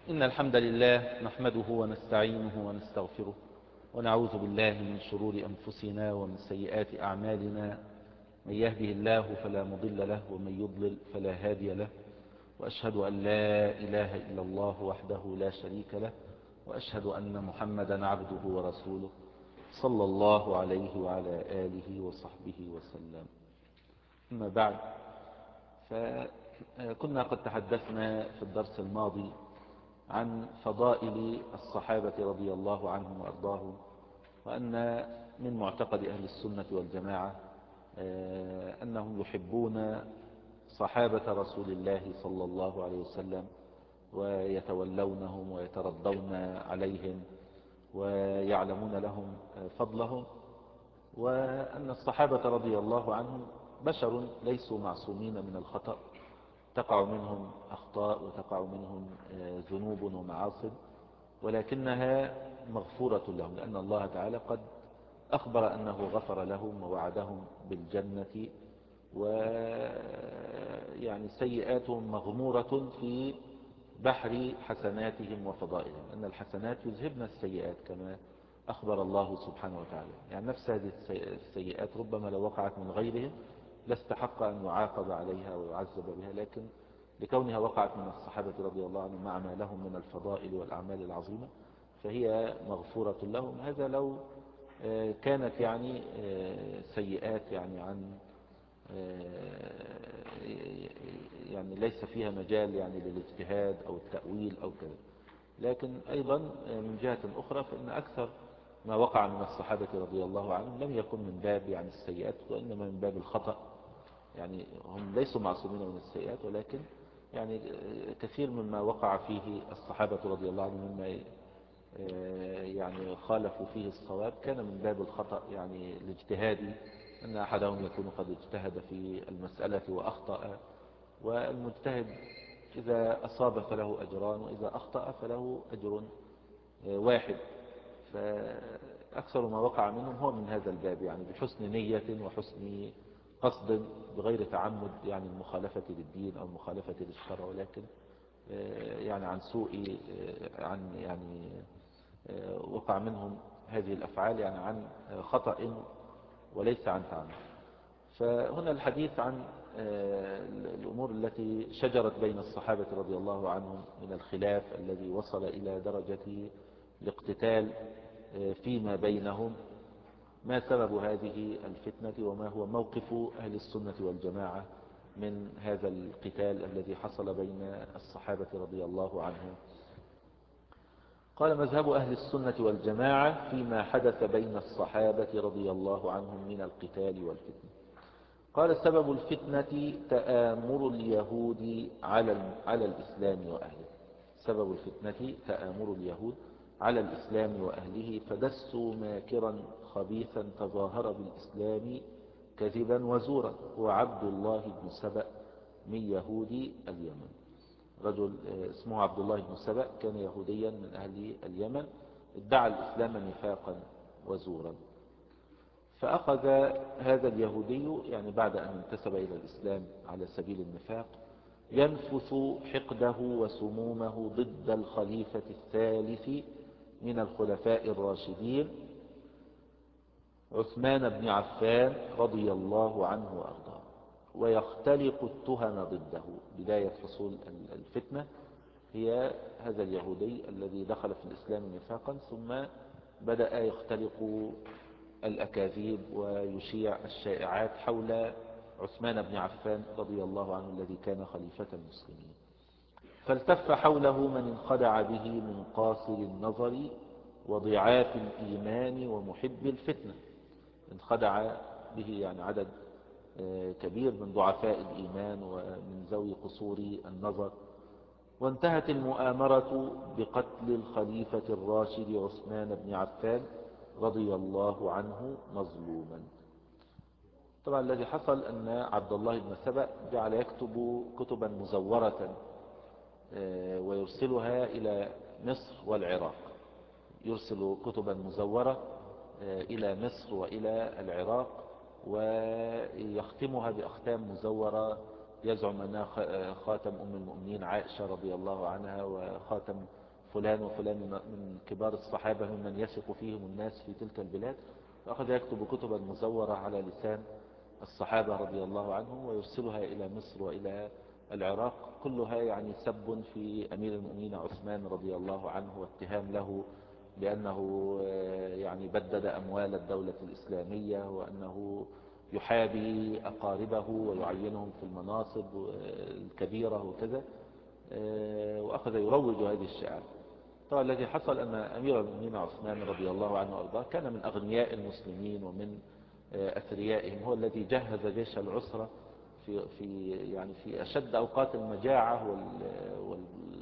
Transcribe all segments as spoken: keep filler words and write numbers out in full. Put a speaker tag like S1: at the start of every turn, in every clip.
S1: إن الحمد لله نحمده ونستعينه ونستغفره ونعوذ بالله من شرور أنفسنا ومن سيئات أعمالنا. من يهده الله فلا مضل له ومن يضلل فلا هادي له، وأشهد أن لا إله إلا الله وحده لا شريك له، وأشهد أن محمدا عبده ورسوله صلى الله عليه وعلى آله وصحبه وسلم. أما بعد، فكنا قد تحدثنا في الدرس الماضي عن فضائل الصحابة رضي الله عنهم وأرضاهم، وأن من معتقد أهل السنة والجماعة أنهم يحبون صحابة رسول الله صلى الله عليه وسلم ويتولونهم ويترضون عليهم ويعلمون لهم فضلهم، وأن الصحابة رضي الله عنهم بشر ليسوا معصومين من الخطأ، تقع منهم أخطاء وتقع منهم ذنوب ومعاصي، ولكنها مغفورة لهم، لأن الله تعالى قد أخبر أنه غفر لهم ووعدهم بالجنة، ويعني سيئاتهم مغمورة في بحر حسناتهم وفضائلهم، أن الحسنات يذهبن السيئات كما أخبر الله سبحانه وتعالى. يعني نفس هذه السيئات ربما لو وقعت من غيرهم لاستحق أن يعاقب عليها ويعذب بها، لكن لكونها وقعت من الصحابة رضي الله عنهم مع ما لهم من الفضائل والأعمال العظيمة فهي مغفورة لهم. هذا لو كانت يعني سيئات يعني عن يعني ليس فيها مجال يعني للاجتهاد أو التأويل أو كذا. لكن أيضا من جهة أخرى فإن أكثر ما وقع من الصحابة رضي الله عنهم لم يكن من باب يعني السيئات، وإنما من باب الخطأ. يعني هم ليسوا معصومين من السيئات، ولكن يعني كثير مما وقع فيه الصحابة رضي الله عنهم مما يعني خالفوا فيه الصواب كان من باب الخطأ، يعني الاجتهادي، أن أحدهم يكون قد اجتهد في المسألة وأخطأ، والمجتهد إذا أصاب فله أجران وإذا أخطأ فله أجر واحد. فأكثر ما وقع منهم هو من هذا الباب، يعني بحسن نية وحسن قصد بغير تعمد يعني المخالفة للدين أو المخالفة للشرع، ولكن يعني عن سوء عن يعني وقع منهم هذه الأفعال يعني عن خطأ وليس عن تعمد. فهنا الحديث عن الأمور التي شجرت بين الصحابة رضي الله عنهم من الخلاف الذي وصل إلى درجة الاقتتال فيما بينهم. ما سبب هذه الفتنة وما هو موقف أهل السنة والجماعة من هذا القتال الذي حصل بين الصحابة رضي الله عنهم؟ قال: مذهب أهل السنة والجماعة فيما حدث بين الصحابة رضي الله عنهم من القتال والفتنة. قال: سبب الفتنة تآمر اليهود على على الإسلام وأهله. سبب الفتنة تآمر اليهود على الإسلام وأهله، فدسوا ماكرا خبيثا تظاهر بالإسلام كذبا وزورا، هو عبد الله بن سبأ من يهود اليمن. رجل اسمه عبد الله بن سبأ كان يهوديا من أهل اليمن، ادعى الإسلام نفاقا وزورا. فأخذ هذا اليهودي يعني بعد أن انتسب إلى الإسلام على سبيل النفاق ينفث حقده وسمومه ضد الخليفة الثالث من الخلفاء الراشدين عثمان بن عفان رضي الله عنه وأرضاه، ويختلق التهم ضده. بداية حصول الفتنة هي هذا اليهودي الذي دخل في الإسلام نفاقا، ثم بدأ يختلق الأكاذيب ويشيع الشائعات حول عثمان بن عفان رضي الله عنه الذي كان خليفة المسلمين. فالتف حوله من انخدع به من قاصر النظر وضعاف الإيمان ومحب الفتنة. انخدع به يعني عدد كبير من ضعفاء الإيمان ومن ذوي قصور النظر. وانتهت المؤامرة بقتل الخليفة الراشد عثمان بن عفان رضي الله عنه مظلوما. طبعا الذي حصل أن عبد الله بن سبأ جعل يكتب كتبا مزورة ويرسلها إلى مصر والعراق، يرسل كتبا مزورة إلى مصر وإلى العراق ويختمها بأختام مزورة يزعم أنها خاتم أم المؤمنين عائشة رضي الله عنها، وخاتم فلان وفلان من كبار الصحابة ممن يثق فيهم الناس في تلك البلاد. فأخذ يكتب كتبا مزورة على لسان الصحابة رضي الله عنهم ويرسلها إلى مصر وإلى العراق، كلها يعني سب في أمير المؤمنين عثمان رضي الله عنه، واتهام له بأنه يعني بدد أموال الدولة الإسلامية، وأنه يحابي أقاربه ويعينهم في المناصب الكبيرة وكذا، وأخذ يروج هذه الشعار. طبعا الذي حصل أن أمير المؤمنين عثمان رضي الله عنه وأرضاه كان من أغنياء المسلمين ومن أثريائهم، هو الذي جهز جيش العسرة في في يعني في أشد أوقات المجاعة وال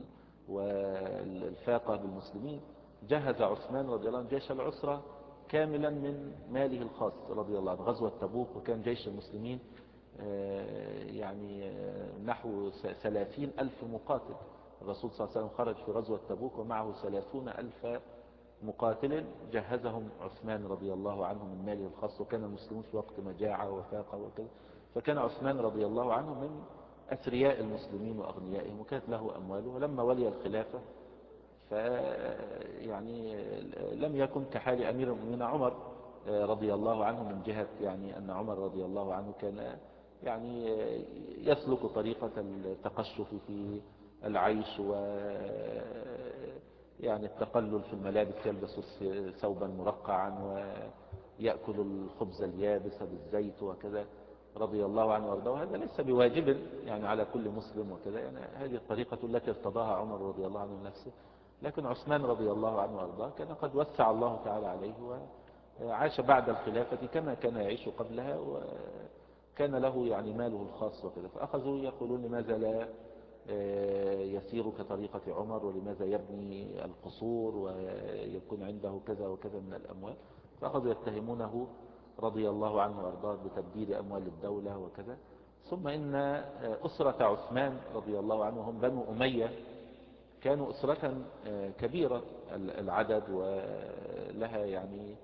S1: والفاقة بالمسلمين. جهز عثمان رضي الله عنه جيش العسرة كاملا من ماله الخاص رضي الله عنه. غزوة تبوك وكان جيش المسلمين يعني نحو ثلاثين ألف مقاتل. الرسول صلى الله عليه وسلم خرج في غزوة تبوك ومعه ثلاثون ألف مقاتل جهزهم عثمان رضي الله عنه من ماله الخاص، وكان المسلمون في وقت مجاعة وفاقة وكذا. فكان عثمان رضي الله عنه من أثرياء المسلمين وأغنيائهم، وكانت له أمواله. ولما ولي الخلافة ف يعني لم يكن كحال أمير المؤمنين عمر رضي الله عنه، من جهة يعني أن عمر رضي الله عنه كان يعني يسلك طريقة التقشف في العيش و يعني التقلل في الملابس، يلبس ثوبا مرقعا ويأكل الخبز اليابس بالزيت وكذا رضي الله عنه وارضاه. وهذا ليس بواجب يعني على كل مسلم وكذا، يعني هذه الطريقة التي ارتضاها عمر رضي الله عنه نفسه. لكن عثمان رضي الله عنه وارضاه كان قد وسع الله تعالى عليه وعاش بعد الخلافة كما كان يعيش قبلها، وكان له يعني ماله الخاص وكذا. فأخذوا يقولون لماذا لا يسير كطريقة عمر، ولماذا يبني القصور ويكون عنده كذا وكذا من الأموال. فأخذوا يتهمونه رضي الله عنه وارضاه بتبديد أموال الدولة وكذا. ثم إن أسرة عثمان رضي الله عنه هم بنو أمية، كانوا أسرة كبيرة العدد ولها يعني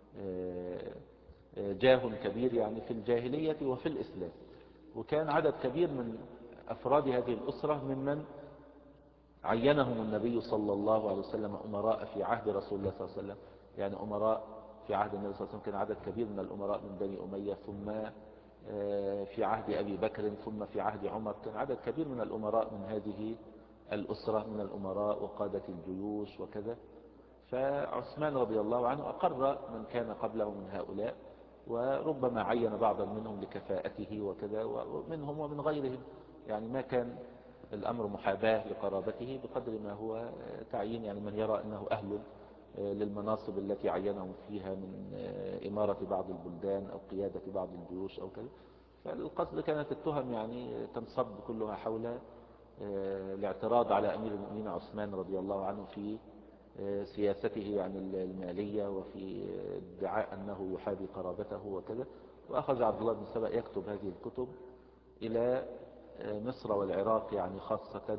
S1: جاه كبير يعني في الجاهلية وفي الإسلام. وكان عدد كبير من أفراد هذه الأسرة ممن عينهم النبي صلى الله عليه وسلم أمراء في عهد رسول الله صلى الله عليه وسلم. يعني أمراء في عهد النبي صلى الله عليه وسلم كان عدد كبير من الأمراء من بني أمية، ثم في عهد أبي بكر، ثم في عهد عمر كان عدد كبير من الأمراء من هذه الأسرة، من الأمراء وقادة الجيوش وكذا. فعثمان رضي الله عنه أقر من كان قبله من هؤلاء، وربما عين بعضا منهم لكفاءته وكذا، ومنهم ومن غيرهم. يعني ما كان الأمر محاباة لقرابته بقدر ما هو تعيين يعني من يرى أنه أهل للمناصب التي عينهم فيها من إمارة بعض البلدان أو قيادة بعض الجيوش أو كذا. فالقصد كانت التهم يعني تنصب كلها حول الاعتراض على أمير المؤمنين عثمان رضي الله عنه في سياسته يعني المالية، وفي ادعاء أنه يحابي قرابته وكذا. وأخذ عبد الله بن سبأ يكتب هذه الكتب إلى مصر والعراق يعني خاصة،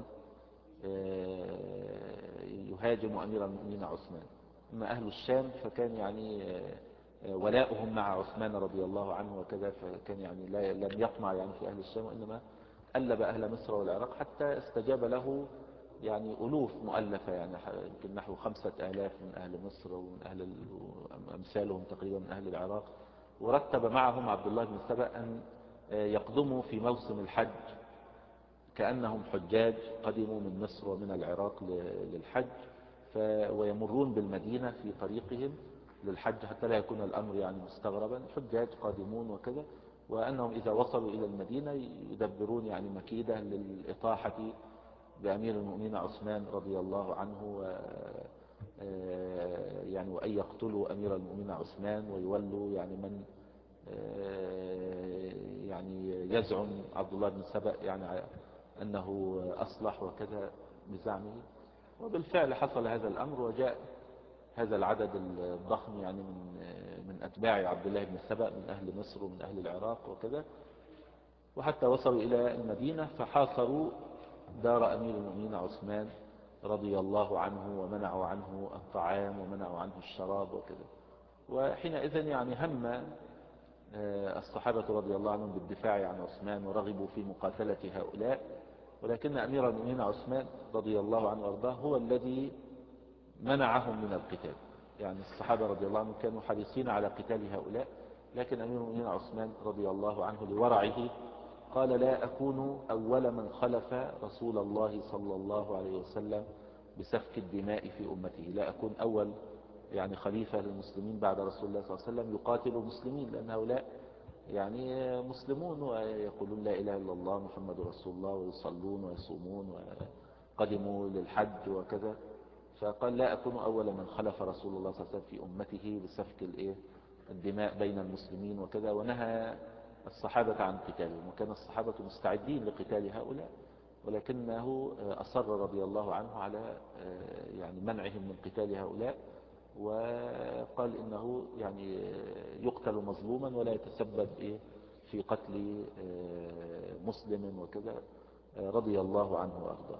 S1: يهاجم أمير المؤمنين عثمان. أما أهل الشام فكان يعني ولاؤهم مع عثمان رضي الله عنه وكذا، فكان يعني لا لم يطمع يعني في أهل الشام، وإنما ألب أهل مصر والعراق حتى استجاب له يعني ألوف مؤلفة، يعني يمكن نحو خمسة آلاف من أهل مصر ومن أهل أمثالهم تقريبا من أهل العراق. ورتب معهم عبد الله بن سبأ أن يقدموا في موسم الحج كأنهم حجاج قدموا من مصر ومن العراق للحج، ويمرون بالمدينة في طريقهم للحج حتى لا يكون الأمر يعني مستغربا، حجاج قادمون وكذا. وأنهم إذا وصلوا إلى المدينة يدبرون يعني مكيدة للإطاحة بأمير المؤمنين عثمان رضي الله عنه، و يعني وأن يقتلوا أمير المؤمنين عثمان ويولوا يعني من يعني يزعم عبد الله بن سبأ يعني أنه أصلح وكذا بزعمه. وبالفعل حصل هذا الأمر، وجاء هذا العدد الضخم يعني من من أتباع عبد الله بن سبأ من أهل مصر ومن أهل العراق وكذا، وحتى وصلوا إلى المدينة فحاصروا دار أمير المؤمنين عثمان رضي الله عنه، ومنعوا عنه الطعام ومنعوا عنه الشراب وكذا. وحينئذ يعني هم الصحابة رضي الله عنهم بالدفاع عن عثمان ورغبوا في مقاتلة هؤلاء، ولكن أمير المؤمنين عثمان رضي الله عنه وارضاه هو الذي منعهم من القتال. يعني الصحابة رضي الله عنهم كانوا حريصين على قتال هؤلاء، لكن أمير المؤمنين عثمان رضي الله عنه لورعه قال لا أكون أول من خلف رسول الله صلى الله عليه وسلم بسفك الدماء في أمته، لا أكون أول يعني خليفة للمسلمين بعد رسول الله صلى الله عليه وسلم يقاتل المسلمين، لأن هؤلاء يعني مسلمون ويقولون لا إله إلا الله محمد رسول الله ويصلون ويصومون وقدموا للحج وكذا. فقال لا أكون أول من خلف رسول الله صلى الله عليه وسلم في أمته بسفك الإيه الدماء بين المسلمين وكذا، ونهى الصحابة عن قتالهم، وكان الصحابة مستعدين لقتال هؤلاء، ولكنه أصر رضي الله عنه على يعني منعهم من قتال هؤلاء، وقال إنه يعني يقتل مظلوما ولا يتسبب في قتل مسلم وكذا، رضي الله عنه وأرضاه.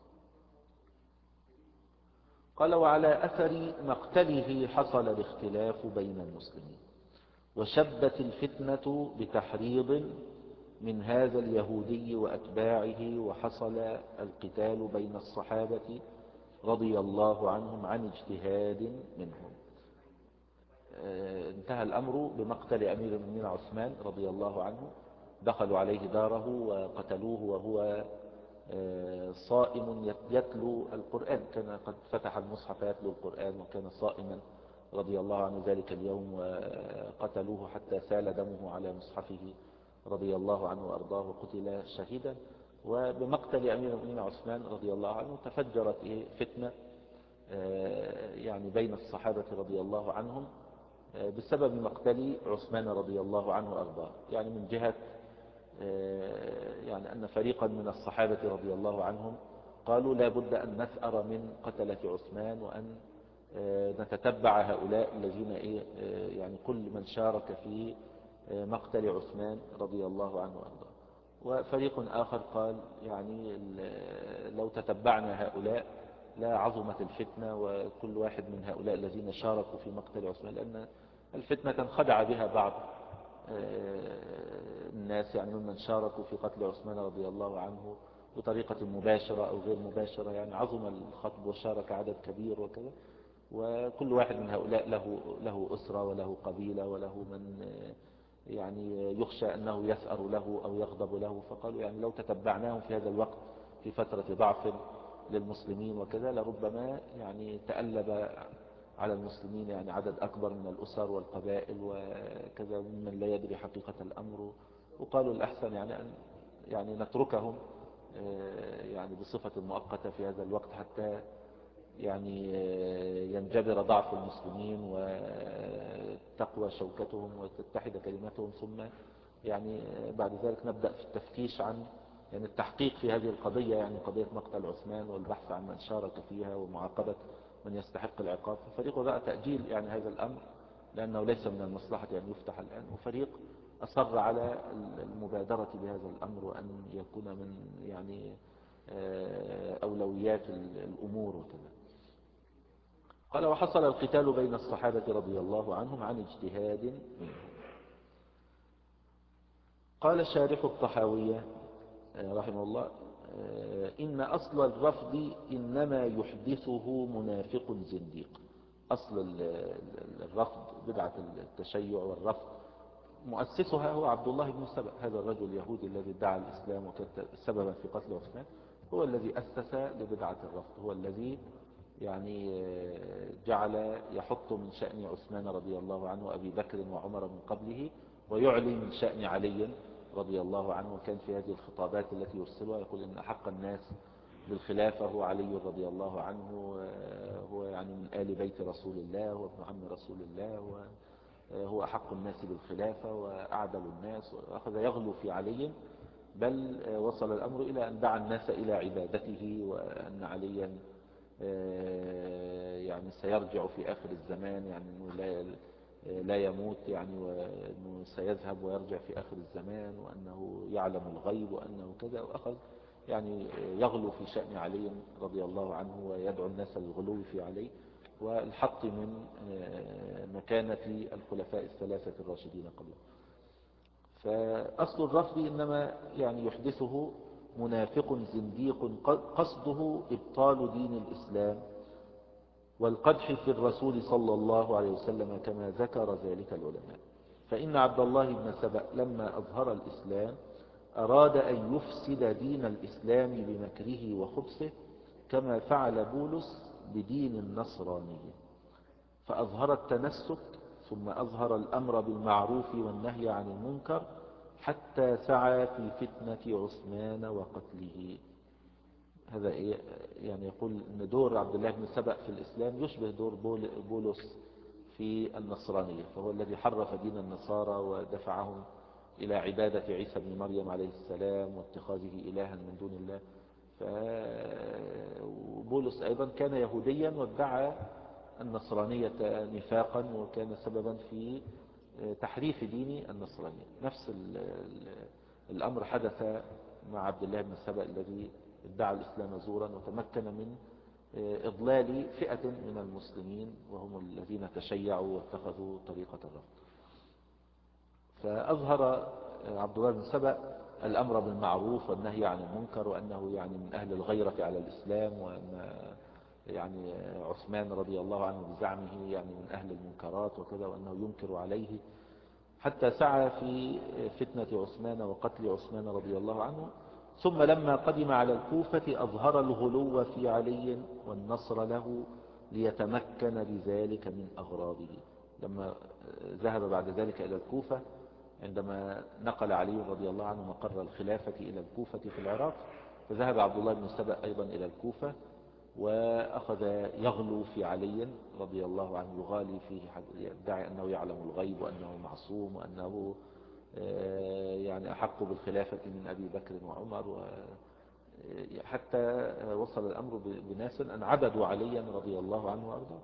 S1: قال وعلى أثر مقتله حصل الاختلاف بين المسلمين، وشبت الفتنة بتحريض من هذا اليهودي وأتباعه، وحصل القتال بين الصحابة رضي الله عنهم عن اجتهاد منهم. انتهى الأمر بمقتل أمير المؤمنين عثمان رضي الله عنه، دخلوا عليه داره وقتلوه وهو صائم يتلو القرآن، كان قد فتح المصحف يتلو القرآن وكان صائما رضي الله عنه ذلك اليوم، وقتلوه حتى سال دمه على مصحفه رضي الله عنه وأرضاه وقتل شهيدا. وبمقتل أمير المؤمنين عثمان رضي الله عنه تفجرت فتنة يعني بين الصحابة رضي الله عنهم بسبب مقتل عثمان رضي الله عنه وأرضاه، يعني من جهة يعني أن فريقا من الصحابة رضي الله عنهم قالوا لا بد أن نثأر من قتلة عثمان، وأن نتتبع هؤلاء الذين يعني كل من شارك في مقتل عثمان رضي الله عنه وأرضاه. وفريق آخر قال يعني لو تتبعنا هؤلاء لا عظمت الفتنة، وكل واحد من هؤلاء الذين شاركوا في مقتل عثمان، لأن الفتنة انخدع بها بعض الناس يعني ممن شاركوا في قتل عثمان رضي الله عنه بطريقة مباشرة أو غير مباشرة، يعني عظم الخطب وشارك عدد كبير وكذا، وكل واحد من هؤلاء له له أسرة وله قبيلة وله من يعني يخشى أنه يسأر له أو يغضب له. فقالوا يعني لو تتبعناهم في هذا الوقت في فترة ضعف للمسلمين وكذا لربما يعني تألب على المسلمين يعني عدد أكبر من الأسر والقبائل وكذا ممن لا يدري حقيقة الأمر. وقالوا الأحسن يعني أن يعني نتركهم يعني بصفة مؤقتة في هذا الوقت حتى يعني ينجبر ضعف المسلمين وتقوى شوكتهم وتتحد كلمتهم، ثم يعني بعد ذلك نبدأ في التفتيش عن يعني التحقيق في هذه القضية، يعني قضية مقتل عثمان والبحث عن من شارك فيها ومعاقبة من يستحق العقاب. ففريق رأى تأجيل يعني هذا الأمر لأنه ليس من المصلحة أن يفتح الآن، وفريق أصر على المبادرة بهذا الأمر وأن يكون من يعني أولويات الأمور وكذا. قال وحصل القتال بين الصحابة رضي الله عنهم عن اجتهاد منهم. قال شارح الطحاوية رحمه الله إن أصل الرفض إنما يحدثه منافق زنديق. أصل الرفض بدعة التشيع والرفض مؤسسها هو عبد الله بن سبأ، هذا الرجل اليهودي الذي ادعى الإسلام وكان سببا في قتل عثمان، هو الذي أسس لبدعة الرفض، هو الذي يعني جعل يحط من شأن عثمان رضي الله عنه وأبي بكر وعمر من قبله، ويعلي من شأن علي رضي الله عنه. وكان في هذه الخطابات التي يرسلها يقول إن أحق الناس بالخلافة هو علي رضي الله عنه، هو يعني من آل بيت رسول الله وابن عم رسول الله، وهو أحق الناس بالخلافة وأعدل الناس، وأخذ يغلو في علي، بل وصل الأمر إلى أن دعا الناس إلى عبادته، وأن عليا يعني سيرجع في آخر الزمان، يعني أنه لا لا يموت يعني، وأنه سيذهب ويرجع في آخر الزمان، وأنه يعلم الغيب وأنه كذا، وأخذ يعني يغلو في شأن علي رضي الله عنه ويدعو الناس للغلو في علي والحط من مكانة الخلفاء الثلاثة الراشدين قبله. فأصل الرفض إنما يعني يحدثه منافق زنديق قصده إبطال دين الإسلام والقدح في الرسول صلى الله عليه وسلم كما ذكر ذلك العلماء. فإن عبد الله بن سبأ لما أظهر الإسلام أراد أن يفسد دين الإسلام بمكره وخبثه كما فعل بولس بدين النصرانية، فأظهر التنسك ثم أظهر الأمر بالمعروف والنهي عن المنكر حتى سعى في فتنة عثمان وقتله. هذا إيه؟ يعني يقول أن دور عبد الله بن سبأ في الإسلام يشبه دور بولس في النصرانية، فهو الذي حرف دين النصارى ودفعهم إلى عبادة عيسى بن مريم عليه السلام واتخاذه إلها من دون الله. فبولس أيضا كان يهوديا وادعى النصرانية نفاقا وكان سببا في تحريف دين النصرانية. نفس الأمر حدث مع عبد الله بن سبأ الذي ادعى الإسلام زورا وتمكن من إضلال فئة من المسلمين وهم الذين تشيعوا واتخذوا طريقة الرفض. فأظهر عبد الله بن سبأ الأمر بالمعروف والنهي عن المنكر، وأنه يعني من أهل الغيرة على الإسلام، وأن يعني عثمان رضي الله عنه بزعمه يعني من أهل المنكرات وكذا، وأنه ينكر عليه، حتى سعى في فتنة عثمان وقتل عثمان رضي الله عنه. ثم لما قدم على الكوفة أظهر الغلو في علي والنصر له ليتمكن بذلك من أغراضه. لما ذهب بعد ذلك إلى الكوفة عندما نقل علي رضي الله عنه مقر الخلافة إلى الكوفة في العراق، فذهب عبد الله بن سبأ أيضا إلى الكوفة وأخذ يغلو في علي رضي الله عنه، يغالي فيه، يدعي أنه يعلم الغيب وأنه معصوم وأنه يعني أحق بالخلافة من أبي بكر وعمر، حتى وصل الأمر بناس أن عبدوا عليا رضي الله عنه وأرضاه.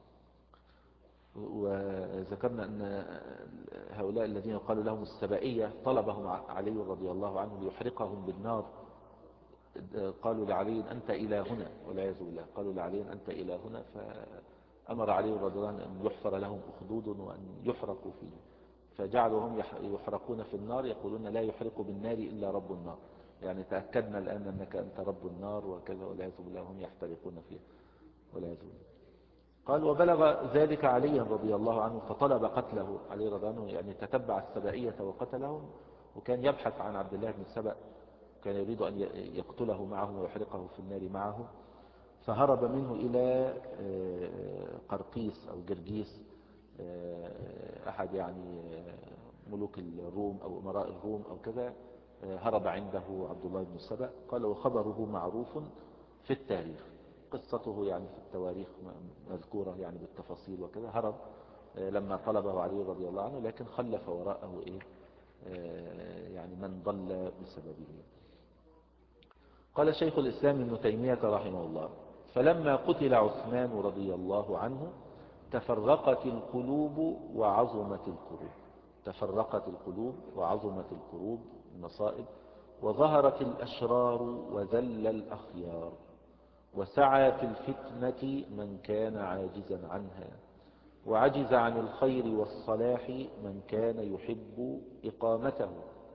S1: وذكرنا أن هؤلاء الذين قالوا لهم السبائية طلبهم علي رضي الله عنه ليحرقهم بالنار. قالوا لعلي أنت إلهنا والعياذ بالله، قالوا لعلي أنت إلهنا، فأمر علي رضي الله عنه أن يحفر لهم أخدود وأن يحرقوا فيه، فجعلوا هم يحرقون في النار يقولون لا يحرق بالنار إلا رب النار، يعني تأكدنا الآن أنك أنت رب النار وكذا والعياذ بالله، هم يحترقون فيها والعياذ بالله. قال وبلغ ذلك علي رضي الله عنه فطلب قتله. علي رضي الله عنه يعني تتبع السبائية وقتلهم، وكان يبحث عن عبد الله بن سبأ، كان يريد أن يقتله معه ويحرقه في النار معه، فهرب منه إلى قرقيس أو جرجيس، أحد يعني ملوك الروم أو أمراء الروم أو كذا، هرب عنده عبد الله بن سبأ. قال وخبره معروف في التاريخ، قصته يعني في التواريخ مذكورة يعني بالتفاصيل وكذا. هرب لما طلبه علي رضي الله عنه، لكن خلف وراءه إيه يعني من ضل بسببه. قال شيخ الإسلام ابن تيمية رحمه الله فلما قتل عثمان رضي الله عنه تفرقت القلوب وعظمت الكروب. تفرقت القلوب وعظمت الكروب المصائب، وظهرت الأشرار وذل الأخيار، وسعى في الفتنة من كان عاجزا عنها، وعجز عن الخير والصلاح من كان يحب إقامته.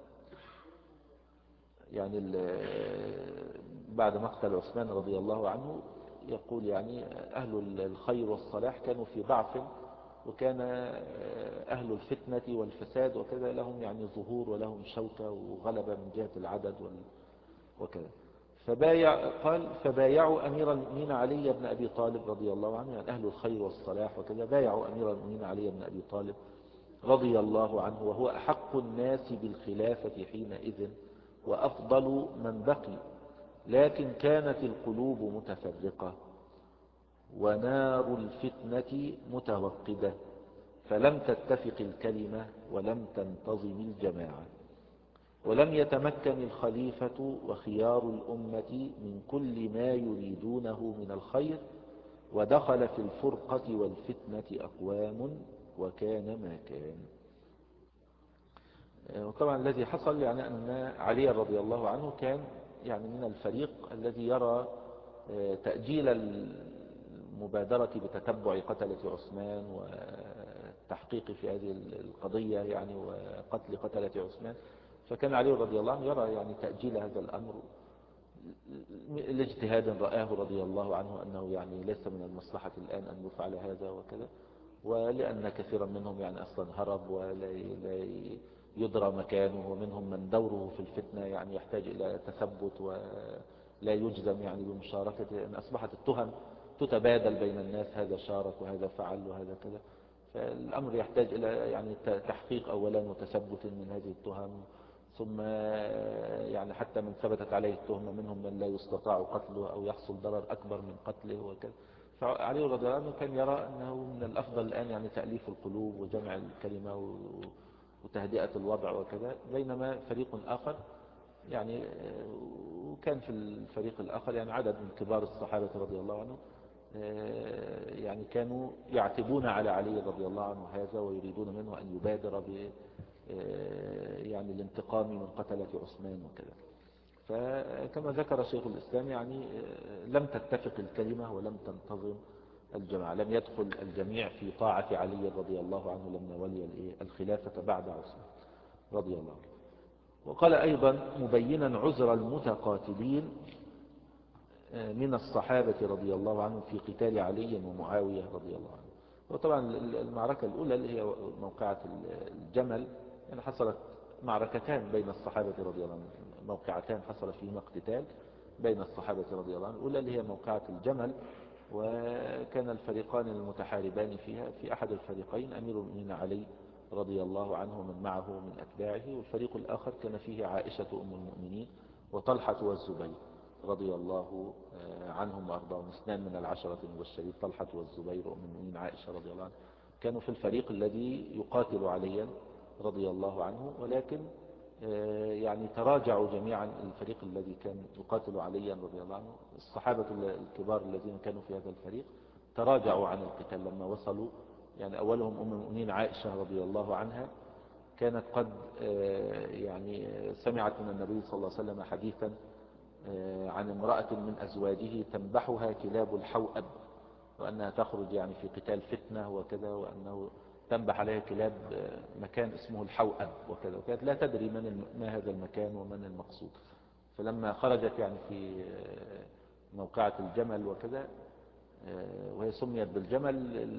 S1: يعني بعد مقتل عثمان رضي الله عنه يقول يعني أهل الخير والصلاح كانوا في ضعف، وكان أهل الفتنة والفساد وكذا لهم يعني ظهور ولهم شوكة وغلبة من جهة العدد وكذا. فبايع قال فبايعوا أمير المؤمنين علي بن أبي طالب رضي الله عنه، يعني أهل الخير والصلاح وكذا بايعوا أمير المؤمنين علي بن أبي طالب رضي الله عنه، وهو أحق الناس بالخلافة حينئذ وأفضل من بقي، لكن كانت القلوب متفرقة ونار الفتنة متوقدة، فلم تتفق الكلمة ولم تنتظم الجماعة، ولم يتمكن الخليفة وخيار الأمة من كل ما يريدونه من الخير، ودخل في الفرقة والفتنة أقوام وكان ما كان. وطبعا الذي حصل يعني أن علي رضي الله عنه كان يعني من الفريق الذي يرى تأجيل المبادرة بتتبع قتلة عثمان التحقيق في هذه القضية يعني وقتل قتلة عثمان. فكان علي رضي الله عنه يرى يعني تأجيل هذا الأمر لاجتهاد رآه رضي الله عنه أنه يعني ليس من المصلحة الآن أن يفعل هذا وكذا، ولأن كثيرا منهم يعني أصلا هرب ولا لا يدرى مكانه، ومنهم من دوره في الفتنة يعني يحتاج إلى تثبت ولا يجزم يعني بمشاركته، أن أصبحت التهم تتبادل بين الناس، هذا شارك وهذا فعل وهذا كذا. فالأمر يحتاج إلى يعني تحقيق أولا وتثبت من هذه التهم، ثم يعني حتى من ثبتت عليه التهمة منهم من لا يستطاع قتله أو يحصل ضرر أكبر من قتله وكذا. فعلي رضي الله عنه كان يرى أنه من الأفضل الآن يعني تأليف القلوب وجمع الكلمة وتهدئة الوضع وكذا، بينما فريق آخر يعني، وكان في الفريق الآخر يعني عدد من كبار الصحابة رضي الله عنهم يعني كانوا يعتبون على علي رضي الله عنه هذا ويريدون منه أن يبادر ب يعني الانتقام من قتلة عثمان وكذا. فكما ذكر شيخ الإسلام يعني لم تتفق الكلمة ولم تنتظم الجماعة، لم يدخل الجميع في طاعة علي رضي الله عنه لما ولي الخلافة بعد عثمان رضي الله عنه. وقال أيضا مبينا عذر المتقاتلين من الصحابة رضي الله عنهم في قتال علي ومعاوية رضي الله عنه. وطبعا المعركة الأولى اللي هي موقعة الجمل يعني حصلت معركتان بين الصحابة رضي الله عنهم، موقعتان حصل فيهما اقتتال بين الصحابة رضي الله عنهم. الأولى اللي هي موقعة الجمل، وكان الفريقان المتحاربان فيها في أحد الفريقين أمير المؤمنين علي رضي الله عنه ومن معه من أتباعه، والفريق الآخر كان فيه عائشة أم المؤمنين وطلحة والزبير رضي الله عنهم وأرضاهم، اثنان من العشرة المبشرين، طلحة والزبير وأم المؤمنين عائشة رضي الله عنها، كانوا في الفريق الذي يقاتل عليا رضي الله عنه. ولكن يعني تراجعوا جميعا، الفريق الذي كان يقاتل عليا رضي الله عنه الصحابة الكبار الذين كانوا في هذا الفريق تراجعوا عن القتال لما وصلوا، يعني أولهم أم المؤمنين عائشة رضي الله عنها كانت قد يعني سمعت من النبي صلى الله عليه وسلم حديثا عن امرأة من أزواجه تنبحها كلاب الحوأب، وأنها تخرج يعني في قتال فتنة وكذا، وأنه تنبح عليها كلاب مكان اسمه الحوأب وكذا، وكانت لا تدري من ما هذا المكان ومن المقصود. فلما خرجت يعني في موقعة الجمل وكذا، وهي سميت بالجمل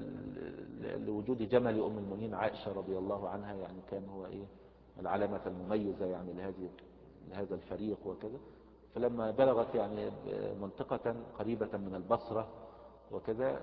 S1: لوجود جمل أم المؤمنين عائشة رضي الله عنها، يعني كان هو إيه العلامة المميزة يعني لهذه لهذا الفريق وكذا. فلما بلغت يعني منطقة قريبة من البصرة وكذا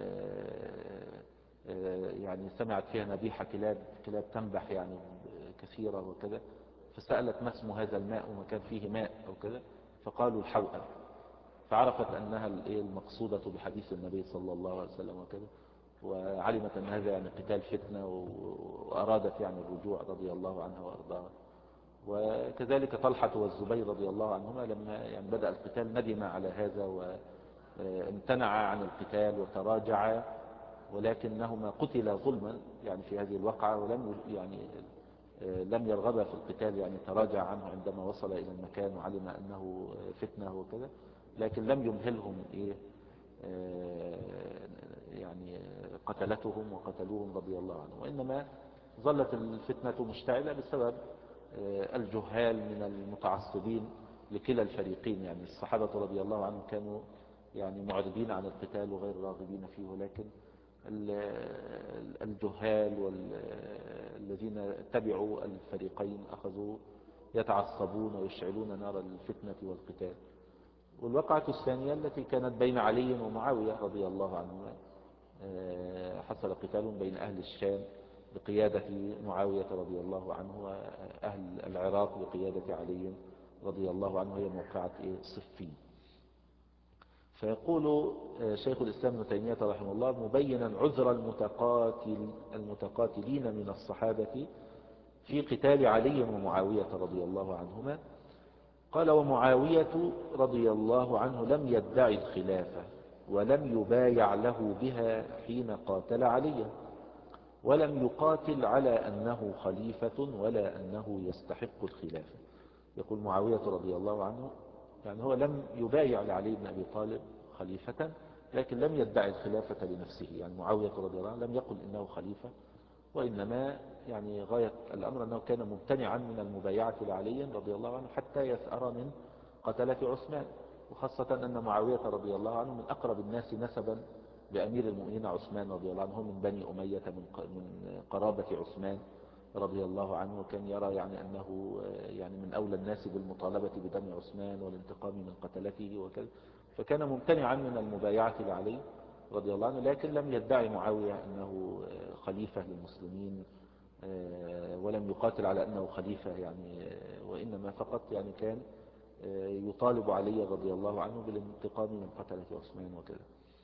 S1: يعني سمعت فيها نبيح كلاب كلاب تنبح يعني كثيرة وكذا، فسألت ما اسم هذا الماء وما كان فيه ماء أو كذا، فقالوا الحوأب، فعرفت أنها المقصودة بحديث النبي صلى الله عليه وسلم وكذا، وعلمت أن هذا يعني قتال فتنة، وأرادت يعني الرجوع رضي الله عنها وأرضاها. وكذلك طلحة والزبير رضي الله عنهما لما يعني بدأ القتال ندم على هذا وامتنع عن القتال وتراجع، ولكنهما قتلا ظلما يعني في هذه الوقعة، ولم يعني لم يرغب في القتال، يعني تراجع عنه عندما وصل إلى المكان وعلم أنه فتنة وكذا، لكن لم يمهلهم إيه يعني قتلتهم وقتلوهم رضي الله عنهم. وإنما ظلت الفتنة مشتعلة بسبب الجهال من المتعصبين لكلا الفريقين، يعني الصحابة رضي الله عنهم كانوا يعني معرضين عن القتال وغير راغبين فيه، ولكن الجهال والذين تبعوا الفريقين أخذوا يتعصبون ويشعلون نار الفتنة والقتال. والوقعة الثانية التي كانت بين علي ومعاوية رضي الله عنهما، حصل قتال بين أهل الشام بقيادة معاوية رضي الله عنه وأهل العراق بقيادة علي رضي الله عنه، هي موقعة صفين. فيقول شيخ الإسلام ابن تيمية رحمه الله مبينا عذر المتقاتل المتقاتلين من الصحابة في قتال علي ومعاوية رضي الله عنهما، قال ومعاوية رضي الله عنه لم يدعي الخلافة ولم يبايع له بها حين قاتل عليا، ولم يقاتل على أنه خليفة ولا أنه يستحق الخلافة. يقول معاوية رضي الله عنه يعني هو لم يبايع لعلي بن أبي طالب خليفة، لكن لم يدعي الخلافة لنفسه، يعني معاوية رضي الله عنه لم يقل إنه خليفة وإنما يعني غاية الأمر أنه كان ممتنعا من المبايعة لعلي رضي الله عنه حتى يسأر من قتلة عثمان، وخاصة أن معاوية رضي الله عنه من أقرب الناس نسبا بأمير المؤمنين عثمان رضي الله عنه، من بني أمية، من من قرابة عثمان رضي الله عنه، وكان يرى يعني أنه يعني من أولى الناس بالمطالبة بدم عثمان والانتقام من قتلته وكذا، فكان ممتنعا من المبايعة لعلي رضي الله عنه. لكن لم يدعي معاوية أنه خليفة للمسلمين ولم يقاتل على أنه خليفة يعني، وإنما فقط يعني كان يطالب علي رضي الله عنه بالانتقام من قتلة عثمان وكذا.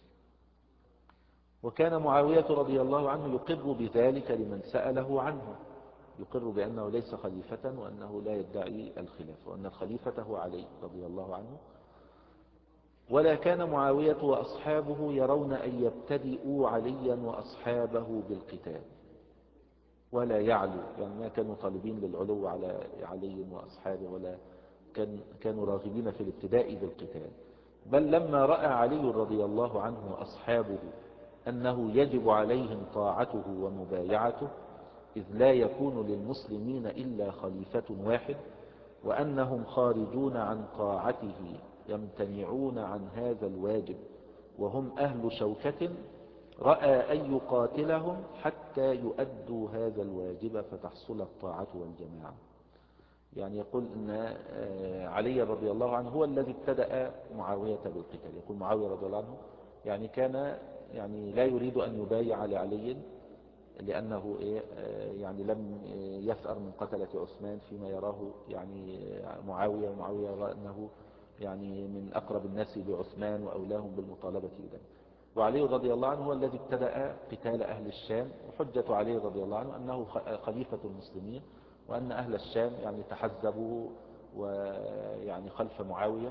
S1: وكان معاوية رضي الله عنه يقر بذلك لمن سأله عنه، يقر بأنه ليس خليفة وأنه لا يدعي الخلافة، وأن الخليفة هو علي رضي الله عنه. ولا كان معاوية وأصحابه يرون أن يبتدئوا عليا وأصحابه بالقتال ولا يعلو، يعني ما كانوا طالبين للعلو على علي وأصحابه، ولا كان كانوا راغبين في الابتداء بالقتال. بل لما رأى علي رضي الله عنه وأصحابه أنه يجب عليهم طاعته ومبايعته، إذ لا يكون للمسلمين إلا خليفة واحد، وأنهم خارجون عن طاعته يمتنعون عن هذا الواجب وهم أهل شوكة، رأى أن يقاتلهم حتى يؤدوا هذا الواجب فتحصل الطاعة والجماعة. يعني يقول أن علي رضي الله عنه هو الذي ابتدأ معاوية بالقتال. يقول معاوية رضي الله عنه يعني كان يعني لا يريد أن يبايع لعلي لأنه يعني لم يسأر من قتلة عثمان فيما يراه يعني معاوية، ومعاوية يرى أنه يعني من أقرب الناس بعثمان وأولاهم بالمطالبة بذلك. وعلي رضي الله عنه هو الذي ابتدأ قتال أهل الشام، وحجة علي رضي الله عنه أنه خليفة المسلمين، وأن أهل الشام يعني تحزبوا ويعني خلف معاوية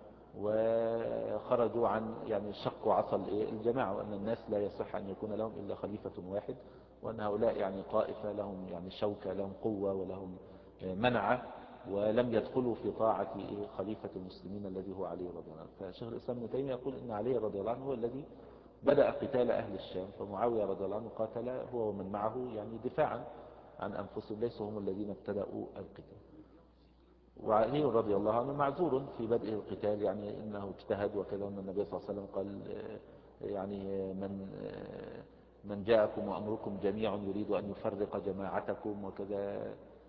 S1: وخرجوا عن يعني شقوا عصا الجماعة، وأن الناس لا يصح أن يكون لهم إلا خليفة واحد، وأن هؤلاء يعني طائفة لهم يعني شوكة، لهم قوة ولهم منعة، ولم يدخلوا في طاعة خليفة المسلمين الذي هو علي رضي الله عنه. فشيخ الإسلام ابن تيمية يقول إن علي رضي الله عنه هو الذي بدأ قتال أهل الشام، فمعاوية رضي الله عنه قاتل هو ومن معه يعني دفاعا عن أنفسهم، ليسوا هم الذين ابتدأوا القتال. وعلي رضي الله عنه معذور في بدء القتال، يعني إنه اجتهد وكذا، أن النبي صلى الله عليه وسلم قال يعني من من جاءكم وأمركم جميع يريد أن يفرق جماعتكم وكذا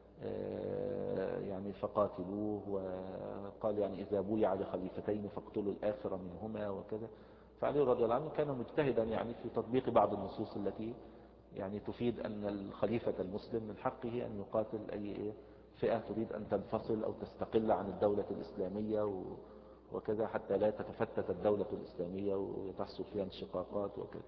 S1: يعني فقاتلوه، وقال يعني إذا بويع لخليفتين فاقتلوا الآخر منهما وكذا. فعلي رضي الله عنه كان مجتهدا يعني في تطبيق بعض النصوص التي يعني تفيد أن الخليفة المسلم من حقه أن يقاتل أي فئة تريد أن تنفصل أو تستقل عن الدولة الإسلامية وكذا، حتى لا تتفتت الدولة الإسلامية وتحصل فيها انشقاقات وكذا.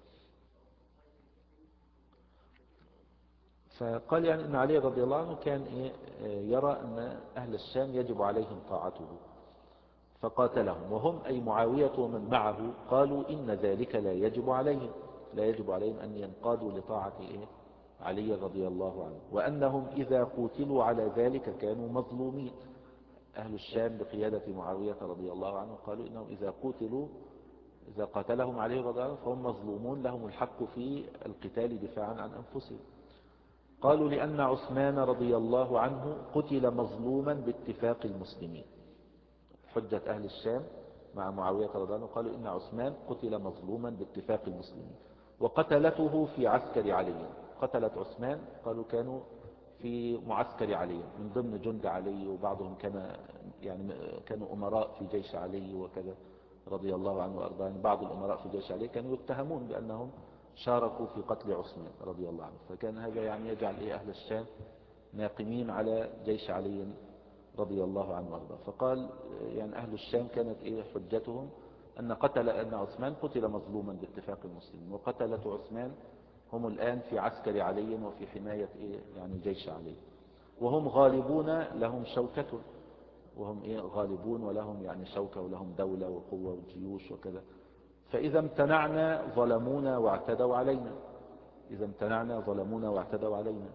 S1: فقال يعني أن علي رضي الله عنه كان يرى أن أهل الشام يجب عليهم طاعته فقاتلهم، وهم أي معاوية ومن معه قالوا إن ذلك لا يجب عليهم، لا يجب عليهم أن ينقادوا لطاعة علي رضي الله عنه، وأنهم إذا قتلوا على ذلك كانوا مظلومين. أهل الشام بقيادة معاوية رضي الله عنه قالوا إنهم إذا قتلوا إذا قاتلهم علي رضي الله عنه فهم مظلومون، لهم الحق في القتال دفاعا عن أنفسهم. قالوا لأن عثمان رضي الله عنه قتل مظلوما باتفاق المسلمين. حجة أهل الشام مع معاوية رضي الله عنه قالوا إن عثمان قتل مظلوما باتفاق المسلمين، وقتلته في عسكر علي. قتلت عثمان قالوا كانوا في معسكر علي من ضمن جند علي، وبعضهم كان يعني كانوا أمراء في جيش علي وكذا رضي الله عنه وأرضاه. بعض الأمراء في جيش علي كانوا يتهمون بأنهم شاركوا في قتل عثمان رضي الله عنه، فكان هذا يعني يجعل إيه أهل الشام ناقمين على جيش علي رضي الله عنه وارضاه. فقال يعني أهل الشام كانت إيه حجتهم أن قتل أن عثمان قتل مظلوما باتفاق المسلمين، وقتلة عثمان هم الآن في عسكر علي وفي حماية إيه يعني جيش علي، وهم غالبون لهم شوكة، وهم إيه غالبون ولهم يعني شوكة ولهم دولة وقوة وجيوش وكذا. فإذا امتنعنا ظلمونا واعتدوا علينا، إذا امتنعنا ظلمونا واعتدوا علينا.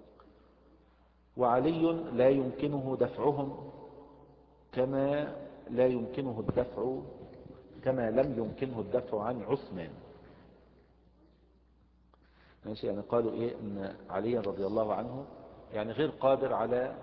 S1: وعلي لا يمكنه دفعهم كما لا يمكنه الدفع كما لم يمكنه الدفع عن عثمان. ماشي. يعني قالوا إيه أن علي رضي الله عنه يعني غير قادر على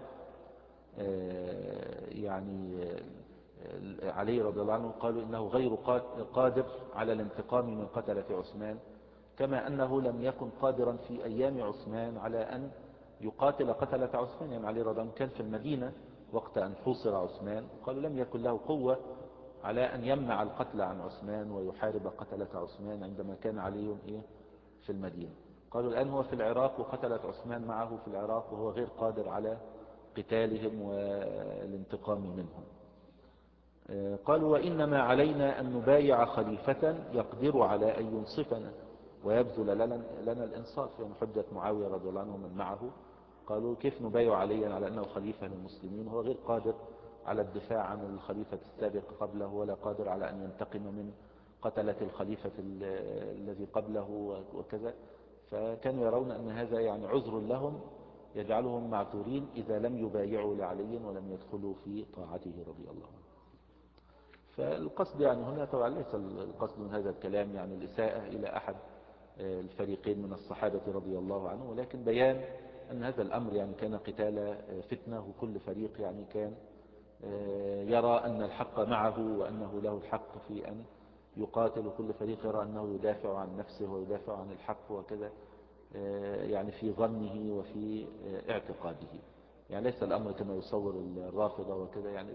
S1: آه، يعني آه، علي رضي الله عنه قالوا إنه غير قادر على الانتقام من قتلة عثمان، كما أنه لم يكن قادرا في أيام عثمان على أن يقاتل قتلة عثمان. يعني علي رضي الله عنه كان في المدينة وقت أن حوصر عثمان، قالوا لم يكن له قوة على أن يمنع القتل عن عثمان ويحارب قتلة عثمان عندما كان علي إيه في المدينة. قالوا الآن هو في العراق وقتلة عثمان معه في العراق وهو غير قادر على قتالهم والانتقام منهم. قالوا وإنما علينا أن نبايع خليفة يقدر على أن ينصفنا ويبذل لنا, لنا الإنصاف. يعني حجة معاوية رضي الله عنه من معه، قالوا كيف نبايع عليا على أنه خليفة للمسلمين وهو غير قادر على الدفاع عن الخليفة السابق قبله، ولا قادر على أن ينتقم من قتلة الخليفة الذي قبله وكذا. فكانوا يرون أن هذا يعني عذر لهم يجعلهم معذورين إذا لم يبايعوا لعلي ولم يدخلوا في طاعته رضي الله عنه. فالقصد يعني هنا طبعا ليس القصد من هذا الكلام يعني الإساءة إلى أحد الفريقين من الصحابة رضي الله عنه، ولكن بيان أن هذا الأمر يعني كان قتال فتنة، وكل فريق يعني كان يرى أن الحق معه وأنه له الحق في أن يقاتل، وكل فريق يرى أنه يدافع عن نفسه ويدافع عن الحق وكذا، يعني في ظنه وفي اعتقاده. يعني ليس الأمر كما يصور الرافضة وكذا. يعني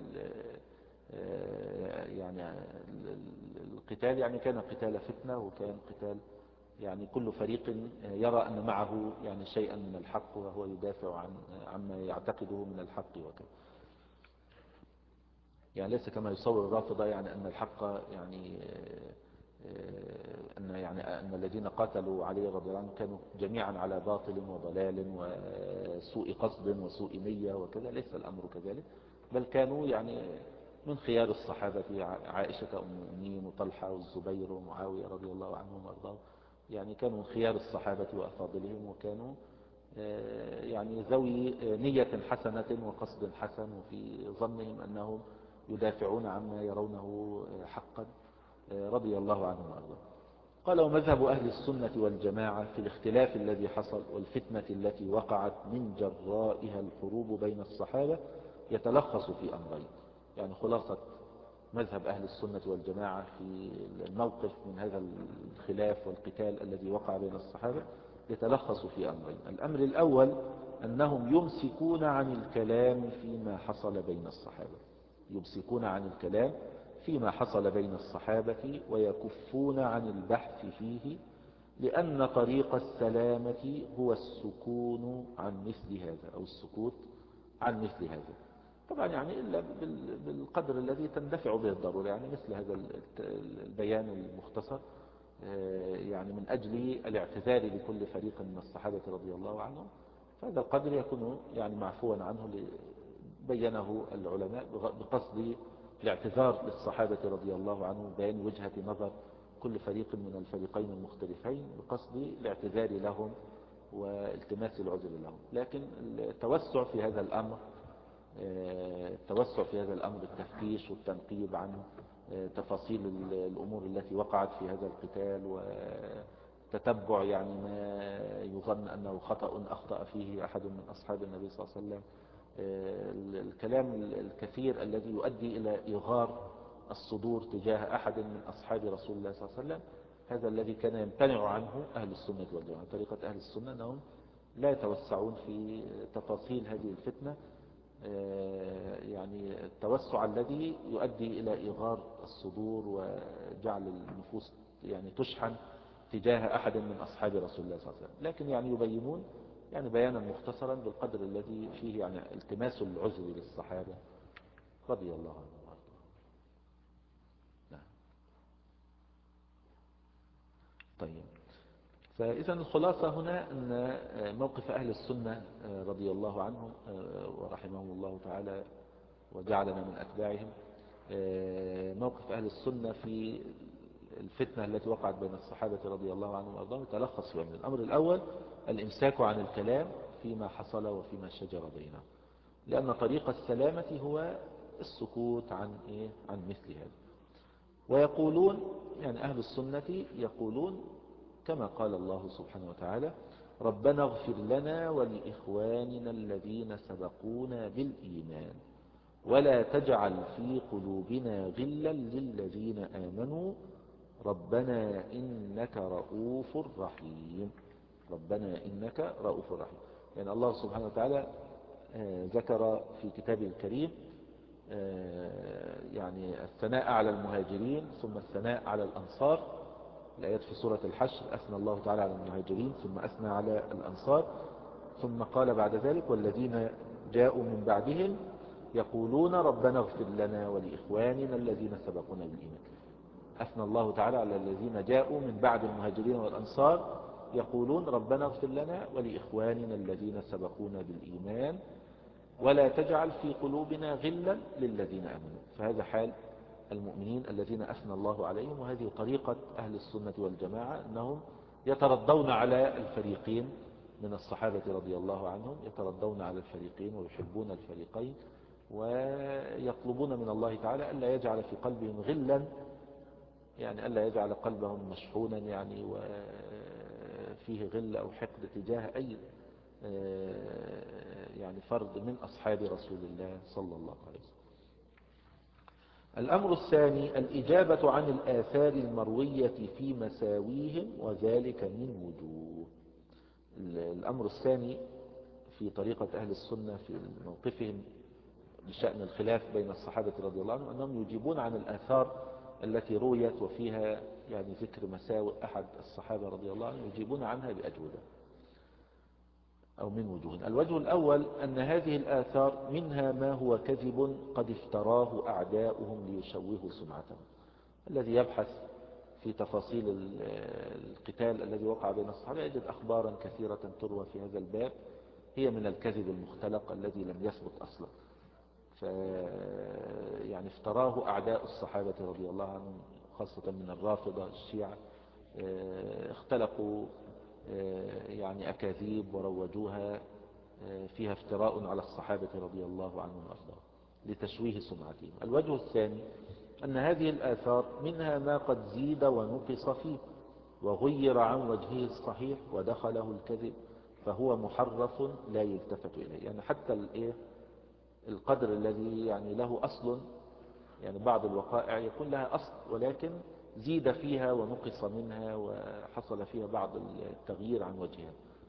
S1: يعني القتال يعني كان قتال فتنة، وكان قتال يعني كل فريق يرى أن معه يعني شيئا من الحق وهو يدافع عن عما يعتقده من الحق وكذا. يعني ليس كما يصور الرافضة يعني أن الحق يعني أن يعني أن الذين قاتلوا علي رضي الله عنه كانوا جميعا على باطل وضلال وسوء قصد وسوء نية وكذا. ليس الأمر كذلك، بل كانوا يعني من خيار الصحابة، عائشة أم المؤمنين وطلحة والزبير ومعاوية رضي الله عنهم وارضاهم، يعني كانوا من خيار الصحابة وأفاضلهم، وكانوا يعني ذوي نية حسنة وقصد حسن، وفي ظنهم أنهم يدافعون عما يرونه حقا رضي الله عنهم وارضاهم. قال ومذهب أهل السنة والجماعة في الاختلاف الذي حصل والفتنة التي وقعت من جرائها الحروب بين الصحابة يتلخص في أمرين. يعني خلاصة مذهب أهل السنة والجماعة في الموقف من هذا الخلاف والقتال الذي وقع بين الصحابة يتلخص في أمرين. الأمر الأول أنهم يمسكون عن الكلام فيما حصل بين الصحابة، يمسكون عن الكلام فيما حصل بين الصحابة ويكفون عن البحث فيه، لأن طريق السلامة هو السكون عن مثل هذا أو السكوت عن مثل هذا. طبعا يعني إلا بالقدر الذي تندفع به الضرورة. يعني مثل هذا البيان المختصر يعني من أجل الاعتذار لكل فريق من الصحابة رضي الله عنهم، فهذا القدر يكون يعني معفوا عنه بينه العلماء بقصد الاعتذار للصحابة رضي الله عنهم، بيان وجهة نظر كل فريق من الفريقين المختلفين بقصد الاعتذار لهم والتماس العذر لهم. لكن التوسع في هذا الأمر التوسع في هذا الأمر التفتيش والتنقيب عن تفاصيل الأمور التي وقعت في هذا القتال، وتتبع يعني ما يظن أنه خطأ أخطأ فيه أحد من أصحاب النبي صلى الله عليه وسلم، الكلام الكثير الذي يؤدي إلى إغار الصدور تجاه أحد من أصحاب رسول الله صلى الله عليه وسلم، هذا الذي كان يمتنع عنه أهل السنة والجماعة. طريقة أهل السنة أنهم لا يتوسعون في تفاصيل هذه الفتنة، يعني التوسع الذي يؤدي إلى إغار الصدور وجعل النفوس يعني تشحن تجاه أحد من أصحاب رسول الله صلى الله عليه وسلم. لكن يعني يبينون يعني بيانا مختصرا بالقدر الذي فيه يعني التماس العذر للصحابة رضي الله عنهم وارضاهم. نعم. طيب، فإذا الخلاصة هنا أن موقف أهل السنة رضي الله عنهم ورحمهم الله تعالى وجعلنا من أتباعهم، موقف أهل السنة في الفتنة التي وقعت بين الصحابة رضي الله عنهم وأرضاهم تلخص في أمر. الأمر الأول الإمساك عن الكلام فيما حصل وفيما شجر بينهم، لأن طريق السلامة هو السكوت عن إيه؟ عن مثل هذا. ويقولون يعني أهل السنة يقولون كما قال الله سبحانه وتعالى: ربنا اغفر لنا ولإخواننا الذين سبقونا بالإيمان ولا تجعل في قلوبنا غلا للذين آمنوا ربنا إنك رؤوف رحيم. ربنا إنك رؤوف رحيم. يعني الله سبحانه وتعالى ذكر في كتابه الكريم يعني الثناء على المهاجرين ثم الثناء على الأنصار. الآيات في سورة الحشر: أثنى الله تعالى على المهاجرين ثم أثنى على الأنصار، ثم قال بعد ذلك: والذين جاءوا من بعدهم يقولون ربنا اغفر لنا ولإخواننا الذين سبقونا بالإيمان. أثنى الله تعالى على الذين جاءوا من بعد المهاجرين والأنصار يقولون ربنا اغفر لنا ولإخواننا الذين سبقونا بالإيمان ولا تجعل في قلوبنا غلا للذين آمنوا. فهذا حال المؤمنين الذين أثنى الله عليهم، وهذه طريقة أهل السنة والجماعة، أنهم يترضون على الفريقين من الصحابة رضي الله عنهم، يترضون على الفريقين ويحبون الفريقين، ويطلبون من الله تعالى ألا يجعل في قلبهم غلا، يعني ألا يجعل قلبهم مشحونا يعني وفيه غل أو حقد تجاه أي يعني فرد من أصحاب رسول الله صلى الله عليه وسلم. الأمر الثاني: الإجابة عن الآثار المروية في مساويهم، وذلك من وجوه. الأمر الثاني في طريقة أهل السنة في موقفهم بشأن الخلاف بين الصحابة رضي الله عنهم أنهم يجيبون عن الآثار التي رويت وفيها يعني ذكر مساوئ أحد الصحابة رضي الله عنهم، يجيبون عنها بأجوبة أو من وجوه. الوجه الأول: أن هذه الآثار منها ما هو كذب قد افتراه أعداؤهم ليشوهوا سمعتهم. الذي يبحث في تفاصيل القتال الذي وقع بين الصحابة يجد أخبارا كثيرة تروى في هذا الباب هي من الكذب المختلق الذي لم يثبت أصلا. ف يعني افتراه أعداء الصحابة رضي الله عنهم، خاصة من الرافضة الشيعة، اختلقوا يعني أكاذيب وروجوها فيها افتراء على الصحابة رضي الله عنهم وأرضاهم لتشويه سمعتهم. الوجه الثاني: أن هذه الآثار منها ما قد زيد ونقص فيه وغير عن وجهه الصحيح ودخله الكذب، فهو محرف لا يلتفت إليه. يعني حتى الإيه القدر الذي يعني له أصل، يعني بعض الوقائع يكون لها أصل ولكن زيد فيها ونقص منها وحصل فيها بعض التغيير عن وجهها.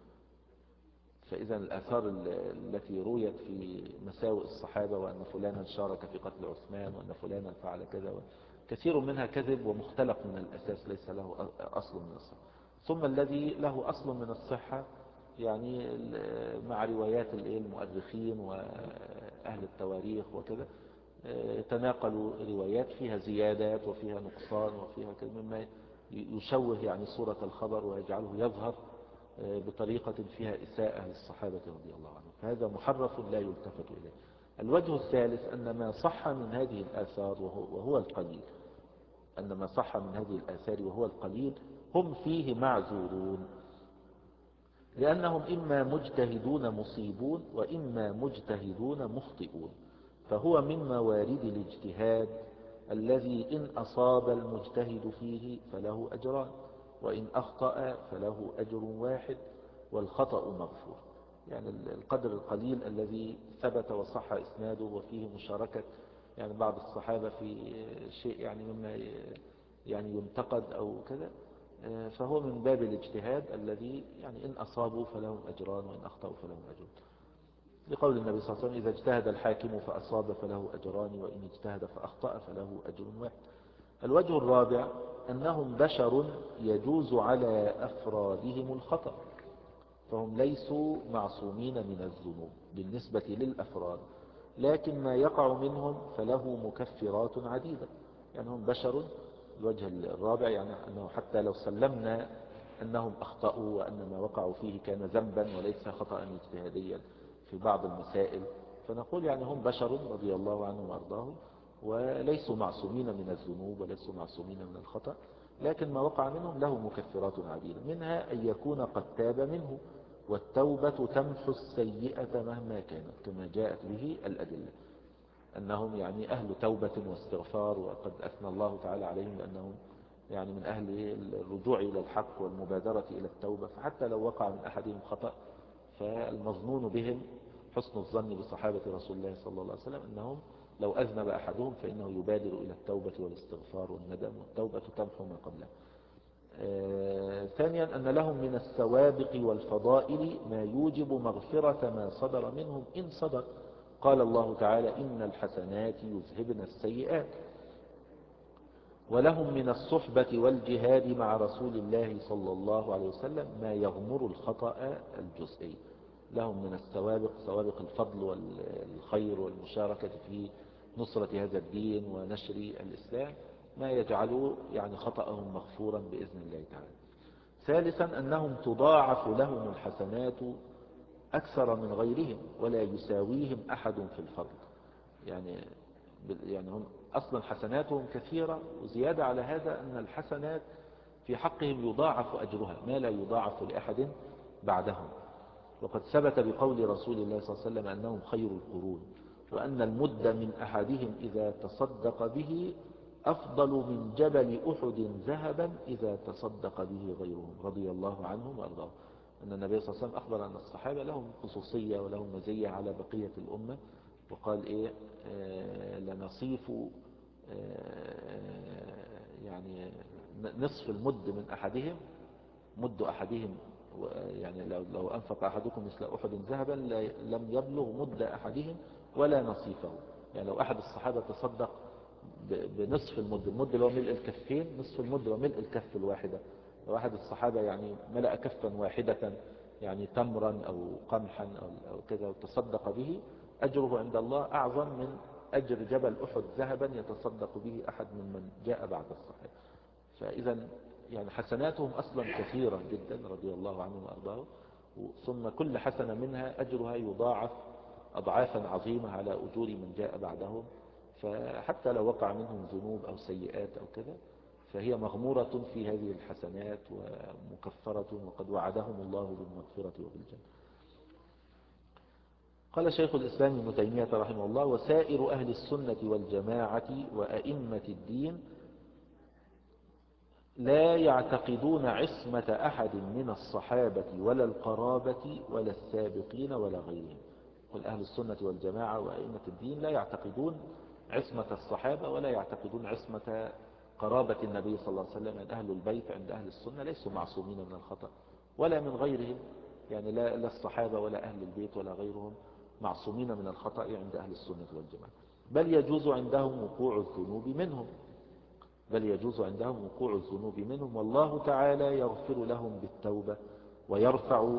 S1: فإذا الآثار التي رويت في مساوئ الصحابة وأن فلانا شارك في قتل عثمان وأن فلانا فعل كذا، كثير منها كذب ومختلق من الأساس ليس له أصل من الصحة. ثم الذي له أصل من الصحة يعني مع روايات المؤرخين وأهل التواريخ وكذا تناقلوا روايات فيها زيادات وفيها نقصان وفيها كذا مما يشوه يعني صورة الخبر ويجعله يظهر بطريقة فيها إساءة للصحابة رضي الله عنهم، فهذا محرف لا يلتفت إليه. الوجه الثالث: أن ما صح من هذه الآثار وهو, وهو القليل أن ما صح من هذه الآثار وهو القليل هم فيه معذورون، لأنهم إما مجتهدون مصيبون وإما مجتهدون مخطئون، فهو من موارد الاجتهاد الذي إن أصاب المجتهد فيه فله أجران وإن أخطأ فله أجر واحد والخطأ مغفور. يعني القدر القليل الذي ثبت وصح إسناده وفيه مشاركة يعني بعض الصحابة في شيء يعني مما يعني ينتقد أو كذا، فهو من باب الاجتهاد الذي يعني إن أصابوا فلهم أجران وإن أخطأوا فلهم أجر، لقول النبي صلى الله عليه وسلم: إذا اجتهد الحاكم فأصاب فله أجران وإن اجتهد فأخطأ فله أجر واحد. الوجه الرابع: أنهم بشر يجوز على أفرادهم الخطأ، فهم ليسوا معصومين من الذنوب بالنسبة للأفراد، لكن ما يقع منهم فله مكفرات عديدة. يعني هم بشر. الوجه الرابع يعني أنه حتى لو سلمنا أنهم أخطأوا وأن ما وقعوا فيه كان ذنبا وليس خطأ اجتهاديا في بعض المسائل، فنقول يعني هم بشر رضي الله عنهم وأرضاهم وليسوا معصومين من الذنوب وليسوا معصومين من الخطأ، لكن ما وقع منهم له مكفرات عديدة، منها أن يكون قد تاب منه، والتوبة تمحو السيئة مهما كانت كما جاءت به الأدلة، أنهم يعني أهل توبة واستغفار، وقد أثنى الله تعالى عليهم بأنهم يعني من أهل الرجوع إلى الحق والمبادرة إلى التوبة. فحتى لو وقع من أحدهم خطأ فالمظنون بهم حسن الظن بصحابة رسول الله صلى الله عليه وسلم أنهم لو أذنب أحدهم فإنه يبادر إلى التوبة والاستغفار والندم، والتوبة تمحو ما قبلها. آه ثانيا أن لهم من السوابق والفضائل ما يوجب مغفرة ما صدر منهم إن صدر. قال الله تعالى: إن الحسنات يذهبن السيئات. ولهم من الصحبة والجهاد مع رسول الله صلى الله عليه وسلم ما يغمر الخطأ الجزئي. لهم من السوابق، سوابق الفضل والخير والمشاركة في نصرة هذا الدين ونشر الإسلام، ما يجعل يعني خطأهم مغفورا بإذن الله تعالى. ثالثا أنهم تضاعف لهم الحسنات أكثر من غيرهم ولا يساويهم أحد في الفضل. يعني يعني هم أصلا حسناتهم كثيرة، وزيادة على هذا أن الحسنات في حقهم يضاعف أجرها ما لا يضاعف لأحد بعدهم. وقد ثبت بقول رسول الله صلى الله عليه وسلم أنهم خير القرون، وأن المد من أحدهم إذا تصدق به أفضل من جبل أحد ذهبا إذا تصدق به غيرهم رضي الله عنهم وأرضاهم. أن النبي صلى الله عليه وسلم أخبر أن الصحابة لهم خصوصية ولهم مزية على بقية الأمة، وقال إيه آه لنصيف آه يعني نصف المد من أحدهم، مد أحدهم يعني لو, لو أنفق أحدكم مثل أحد ذهبا لم يبلغ مد أحدهم ولا نصيفه. يعني لو أحد الصحابة تصدق بنصف المد، المد اللي هو ملء الكفين، نصف المد هو ملء الكف الواحدة. لو أحد الصحابة يعني ملأ كفا واحدة يعني تمرا أو قمحا أو, أو كذا وتصدق به، أجره عند الله أعظم من أجر جبل أحد ذهبا يتصدق به أحد ممن جاء بعد الصحابة. فإذا يعني حسناتهم أصلا كثيرة جدا رضي الله عنهم وأرضاهم، ثم كل حسنة منها أجرها يضاعف أضعافا عظيمة على أجور من جاء بعدهم. فحتى لو وقع منهم ذنوب أو سيئات أو كذا فهي مغمورة في هذه الحسنات ومكفرة، وقد وعدهم الله بالمغفرة وبالجنة. قال شيخ الإسلام ابن تيمية رحمه الله: وسائر أهل السنة والجماعة وأئمة الدين لا يعتقدون عصمة أحد من الصحابة ولا القرابة ولا السابقين ولا غيرهم. قل أهل السنة والجماعة وأئمة الدين لا يعتقدون عصمة الصحابة ولا يعتقدون عصمة قرابة النبي صلى الله عليه وسلم. يعني أهل البيت عند أهل السنة ليسوا معصومين من الخطأ ولا من غيرهم، يعني لا, لا الصحابة ولا أهل البيت ولا غيرهم معصومين من الخطأ عند أهل السنة والجماعة، بل يجوز عندهم وقوع الذنوب منهم بل يجوز عندهم وقوع الذنوب منهم والله تعالى يغفر لهم بالتوبة ويرفع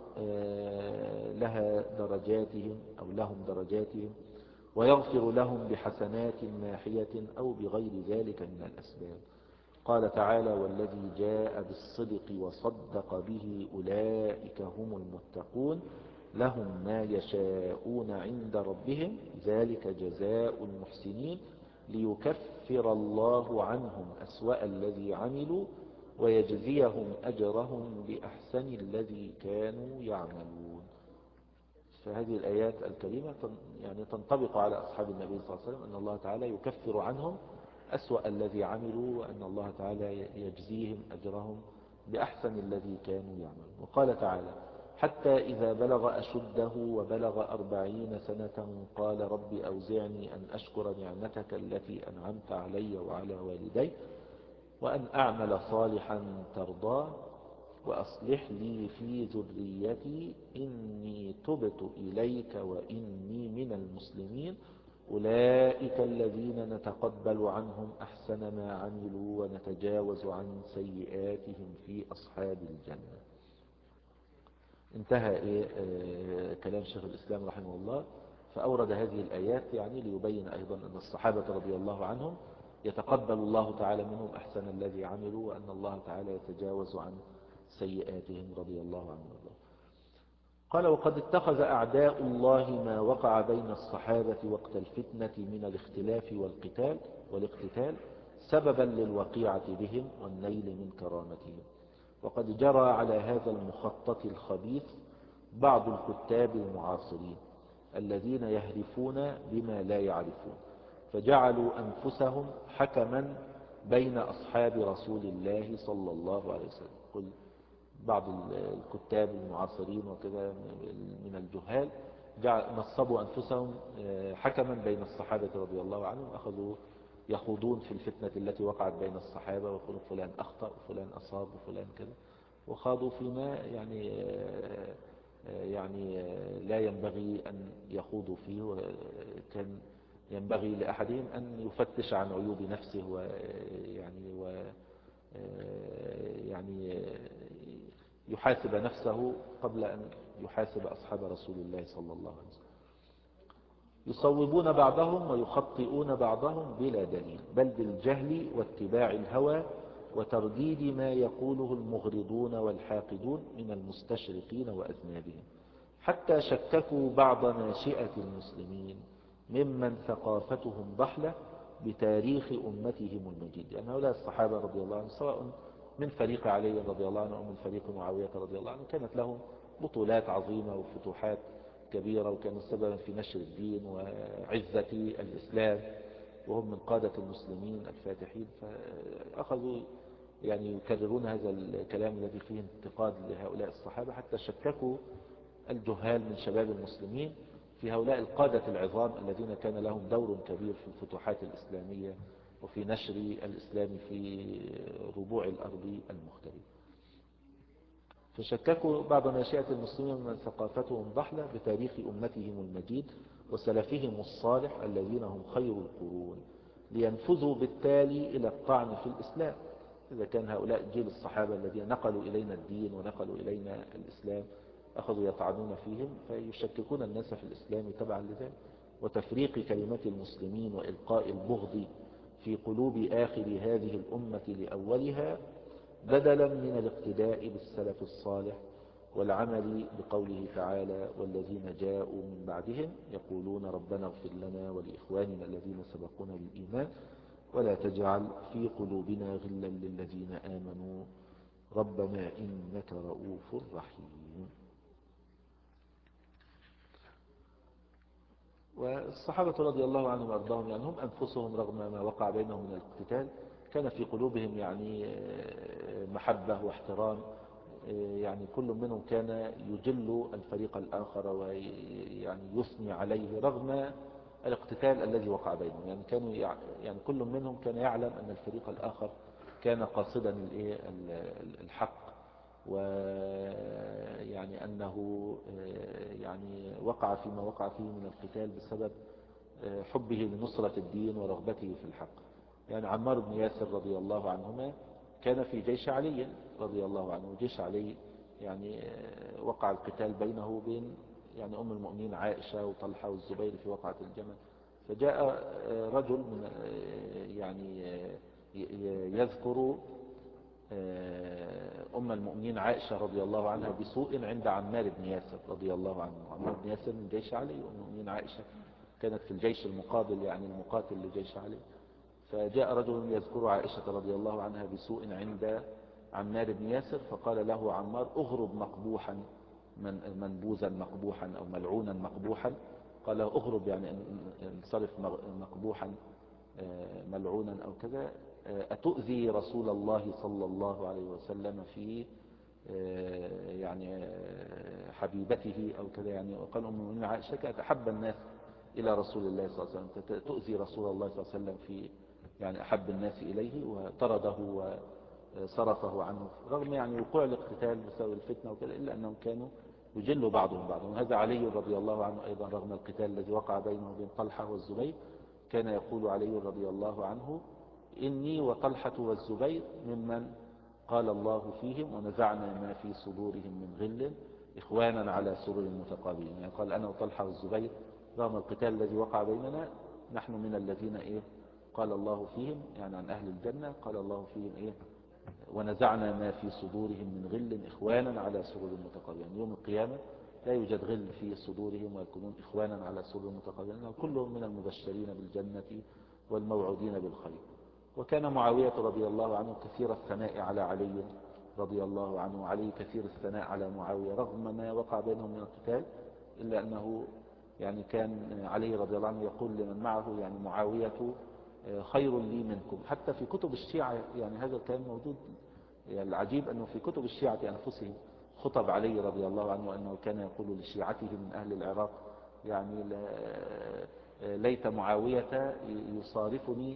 S1: لها درجاتهم أو لهم درجاتهم، ويغفر لهم بحسنات ماحية أو بغير ذلك من الأسباب. قال تعالى: والذي جاء بالصدق وصدق به أولئك هم المتقون لهم ما يشاءون عند ربهم ذلك جزاء المحسنين ليكفر الله عنهم أسوأ الذي عملوا ويجزيهم أجرهم بأحسن الذي كانوا يعملون. فهذه الآيات الكريمة يعني تنطبق على أصحاب النبي صلى الله عليه وسلم، أن الله تعالى يكفر عنهم أسوأ الذي عملوا، وأن الله تعالى يجزيهم أجرهم بأحسن الذي كانوا يعملون. وقال تعالى: حتى إذا بلغ أشده وبلغ أربعين سنة قال رب أوزعني أن أشكر نعمتك التي أنعمت علي وعلى والدي وأن أعمل صالحا ترضاه وأصلح لي في ذريتي إني تبت إليك وإني من المسلمين أولئك الذين نتقبل عنهم أحسن ما عملوا ونتجاوز عن سيئاتهم في أصحاب الجنة. انتهى إيه آه كلام شيخ الإسلام رحمه الله، فأورد هذه الآيات يعني ليبين أيضا أن الصحابة رضي الله عنهم يتقبل الله تعالى منهم أحسن الذي عملوا، وأن الله تعالى يتجاوز عن سيئاتهم رضي الله عنهم. قال: وقد اتخذ أعداء الله ما وقع بين الصحابة وقت الفتنة من الاختلاف والقتال والاقتتال سببا للوقيعة بهم والنيل من كرامتهم. وقد جرى على هذا المخطط الخبيث بعض الكتاب المعاصرين الذين يهرفون بما لا يعرفون، فجعلوا أنفسهم حكما بين أصحاب رسول الله صلى الله عليه وسلم. قل بعض الكتاب المعاصرين وكذا من الجهال نصبوا أنفسهم حكما بين الصحابة رضي الله عنهم، أخذوا يخوضون في الفتنة التي وقعت بين الصحابة، ويقولون فلان أخطأ وفلان أصاب وفلان كذا، وخاضوا فيما يعني يعني لا ينبغي أن يخوضوا فيه. وكان ينبغي لأحدهم أن يفتش عن عيوب نفسه ويعني و يعني يحاسب نفسه قبل أن يحاسب أصحاب رسول الله صلى الله عليه وسلم. يصوبون بعضهم ويخطئون بعضهم بلا دليل، بل بالجهل واتباع الهوى وترديد ما يقوله المغرضون والحاقدون من المستشرقين وأذنابهم، حتى شككوا بعض ناشئة المسلمين ممن ثقافتهم ضحلة بتاريخ أمتهم المجيد. يعني هؤلاء الصحابة رضي الله عنهم سواء من فريق علي رضي الله عنه أو من فريق معاوية رضي الله عنه كانت لهم بطولات عظيمة وفتوحات كبيرة، وكانوا سببا في نشر الدين وعزة الإسلام، وهم من قادة المسلمين الفاتحين. فأخذوا يعني يكررون هذا الكلام الذي فيه انتقاد لهؤلاء الصحابة، حتى شككوا الجهال من شباب المسلمين في هؤلاء القادة العظام الذين كان لهم دور كبير في الفتوحات الإسلامية وفي نشر الإسلام في ربوع الأرض المختلفة. فشككوا بعض ناشئة المسلمين من ثقافتهم ضحلة بتاريخ أمتهم المجيد وسلفهم الصالح الذين هم خير القرون، لينفذوا بالتالي إلى الطعن في الإسلام. إذا كان هؤلاء جيل الصحابة الذين نقلوا إلينا الدين ونقلوا إلينا الإسلام أخذوا يطعنون فيهم، فيشككون الناس في الإسلام تبعا لذلك، وتفريق كلمة المسلمين وإلقاء البغض في قلوب آخر هذه الأمة لأولها، بدلا من الاقتداء بالسلف الصالح والعمل بقوله تعالى: والذين جاءوا من بعدهم يقولون ربنا اغفر لنا ولإخواننا الذين سبقونا بالإيمان ولا تجعل في قلوبنا غلا للذين آمنوا ربنا إنك رؤوف رحيم. والصحابة رضي الله عنهم وأرضاهم يعني هم أنفسهم رغم ما وقع بينهم من الاقتتال كان في قلوبهم يعني محبة واحترام، يعني كل منهم كان يجل الفريق الآخر ويعني يثني عليه رغم الاقتتال الذي وقع بينهم. يعني كانوا يعني كل منهم كان يعلم أن الفريق الآخر كان قاصدا الحق، ويعني أنه يعني وقع فيما وقع فيه من القتال بسبب حبه لنصرة الدين ورغبته في الحق. يعني عمار بن ياسر رضي الله عنهما كان في جيش علي رضي الله عنه، جيش علي يعني وقع القتال بينه وبين يعني أم المؤمنين عائشة وطلحة والزبير في وقعة الجمل. فجاء رجل من يعني يذكر أم المؤمنين عائشة رضي الله عنها بسوء عند عمار بن ياسر رضي الله عنه. عمار بن ياسر من جيش علي، وأم المؤمنين عائشة كانت في الجيش المقابل يعني المقاتل لجيش علي. فجاء رجل يذكر عائشة رضي الله عنها بسوء عند عمار بن ياسر، فقال له عمار: اغرب مقبوحا من منبوذا مقبوحا أو ملعونا مقبوحا. قال له اغرب يعني انصرف مقبوحا ملعونا أو كذا، أتؤذي رسول الله صلى الله عليه وسلم في يعني حبيبته أو كذا. يعني وقال أم المؤمنين عائشة كانت أحب الناس إلى رسول الله صلى الله عليه وسلم، تؤذي رسول الله صلى الله عليه وسلم في يعني أحب الناس إليه، وطرده وصرفه عنه رغم يعني وقوع الاقتتال بسبب الفتنة وكذا، إلا أنهم كانوا يجلوا بعضهم بعضا. وهذا علي رضي الله عنه أيضا رغم القتال الذي وقع بينه وبين طلحة والزبير كان يقول علي رضي الله عنه: إني وطلحة والزبير ممن قال الله فيهم ونزعنا ما في صدورهم من غل إخوانا على سرر متقابلين. يعني قال أنا وطلحة والزبير رغم القتال الذي وقع بيننا نحن من الذين إيه قال الله فيهم، يعني عن أهل الجنة قال الله فيهم إيه ونزعنا ما في صدورهم من غل إخوانا على سرر متقابلين. يعني يوم القيامة لا يوجد غل في صدورهم ويكونون إخوانا على سرر متقابلين، كلهم من المبشرين بالجنة والموعودين بالخير. وكان معاوية رضي الله عنه كثير الثناء على علي رضي الله عنه، وعلي كثير الثناء على معاوية رغم ما وقع بينهم من القتال، إلا أنه يعني كان علي رضي الله عنه يقول لمن معه: يعني معاوية خير لي منكم. حتى في كتب الشيعة يعني هذا الكلام موجود. يعني العجيب أنه في كتب الشيعة أنفسهم خطب علي رضي الله عنه أنه كان يقول لشيعته من أهل العراق يعني ليت معاوية يصارفني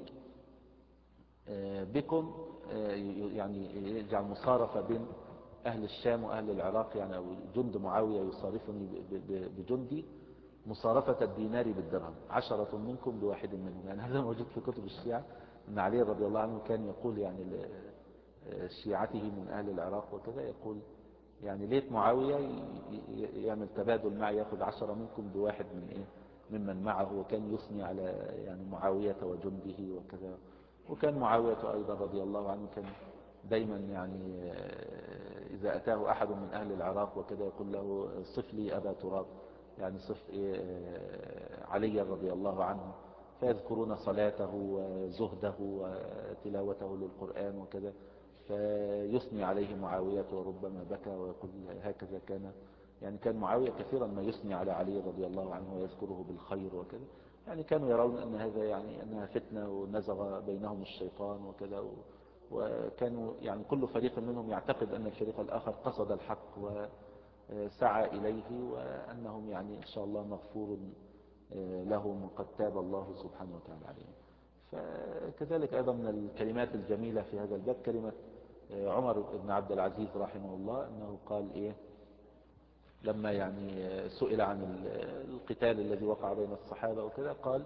S1: بكم، يعني يجعل مصارفة بين أهل الشام وأهل العراق، يعني أو جند معاوية يصارفني بجندي مصارفة الدينار بالدرهم، عشرة منكم بواحد منهم. يعني هذا موجود في كتب الشيعة أن علي رضي الله عنه كان يقول يعني لشيعته من أهل العراق وكذا، يقول يعني ليت معاوية يعمل تبادل معي، يأخذ عشرة منكم بواحد من إيه ممن معه، وكان يثني على يعني معاوية وجنده وكذا. وكان معاوية أيضا رضي الله عنه كان دايما يعني إذا أتاه أحد من أهل العراق وكذا يقول له صف لي أبا تراب، يعني صف إيه علي رضي الله عنه، فيذكرون صلاته وزهده وتلاوته للقرآن وكذا، فيثني عليه معاوية وربما بكى ويقول هكذا كان. يعني كان معاوية كثيرا ما يثني على علي رضي الله عنه ويذكره بالخير وكذا. يعني كانوا يرون أن هذا يعني أنها فتنة ونزغ بينهم الشيطان وكذا، وكانوا يعني كل فريق منهم يعتقد أن الفريق الآخر قصد الحق وسعى إليه، وأنهم يعني إن شاء الله مغفور لهم وقد تاب الله سبحانه وتعالى عليهم. فكذلك أيضا من الكلمات الجميلة في هذا الباب كلمة عمر بن عبد العزيز رحمه الله، أنه قال إيه لما يعني سئل عن القتال الذي وقع بين الصحابة وكذا، قال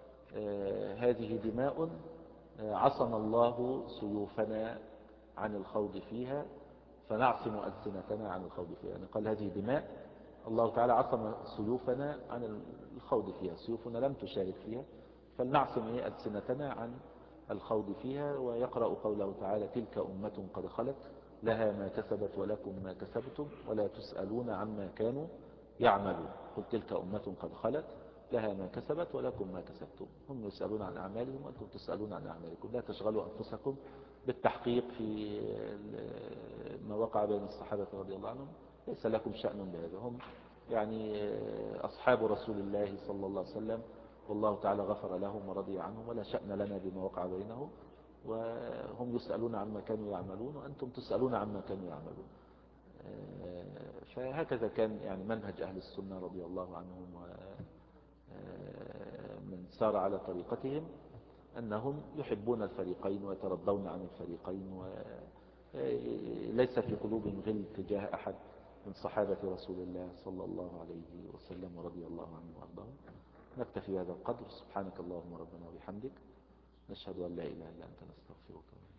S1: هذه دماء عصم الله سيوفنا عن الخوض فيها فنعصم ألسنتنا عن الخوض فيها. يعني قال هذه دماء الله تعالى عصم سيوفنا عن الخوض فيها، سيوفنا لم تشارك فيها، فلنعصم ألسنتنا عن الخوض فيها. ويقرأ قوله تعالى تلك أمة قد خلت لها ما كسبت ولكم ما كسبتم ولا تسألون عما كانوا يعملون. قل تلك أمة قد خلت لها ما كسبت ولكم ما كسبتم، هم يسألون عن أعمالهم وأنتم تسألون عن أعمالكم. لا تشغلوا أنفسكم بالتحقيق في ما وقع بين الصحابة رضي الله عنهم، ليس لكم شأن بهذا. هم يعني أصحاب رسول الله صلى الله عليه وسلم والله تعالى غفر لهم ورضي عنهم، ولا شأن لنا بما وقع بينهم، وهم يسألون عما كانوا يعملون وأنتم تسألون عما كانوا يعملون. فهكذا كان يعني منهج أهل السنة رضي الله عنهم ومن سار على طريقتهم، أنهم يحبون الفريقين ويترضون عن الفريقين، وليس في قلوبهم غل تجاه أحد من صحابة رسول الله صلى الله عليه وسلم ورضي الله عنه وأرضاه. نكتفي بهذا القدر. سبحانك اللهم ربنا وبحمدك، نشهد أن لا إله إلا أنت نستغفرك.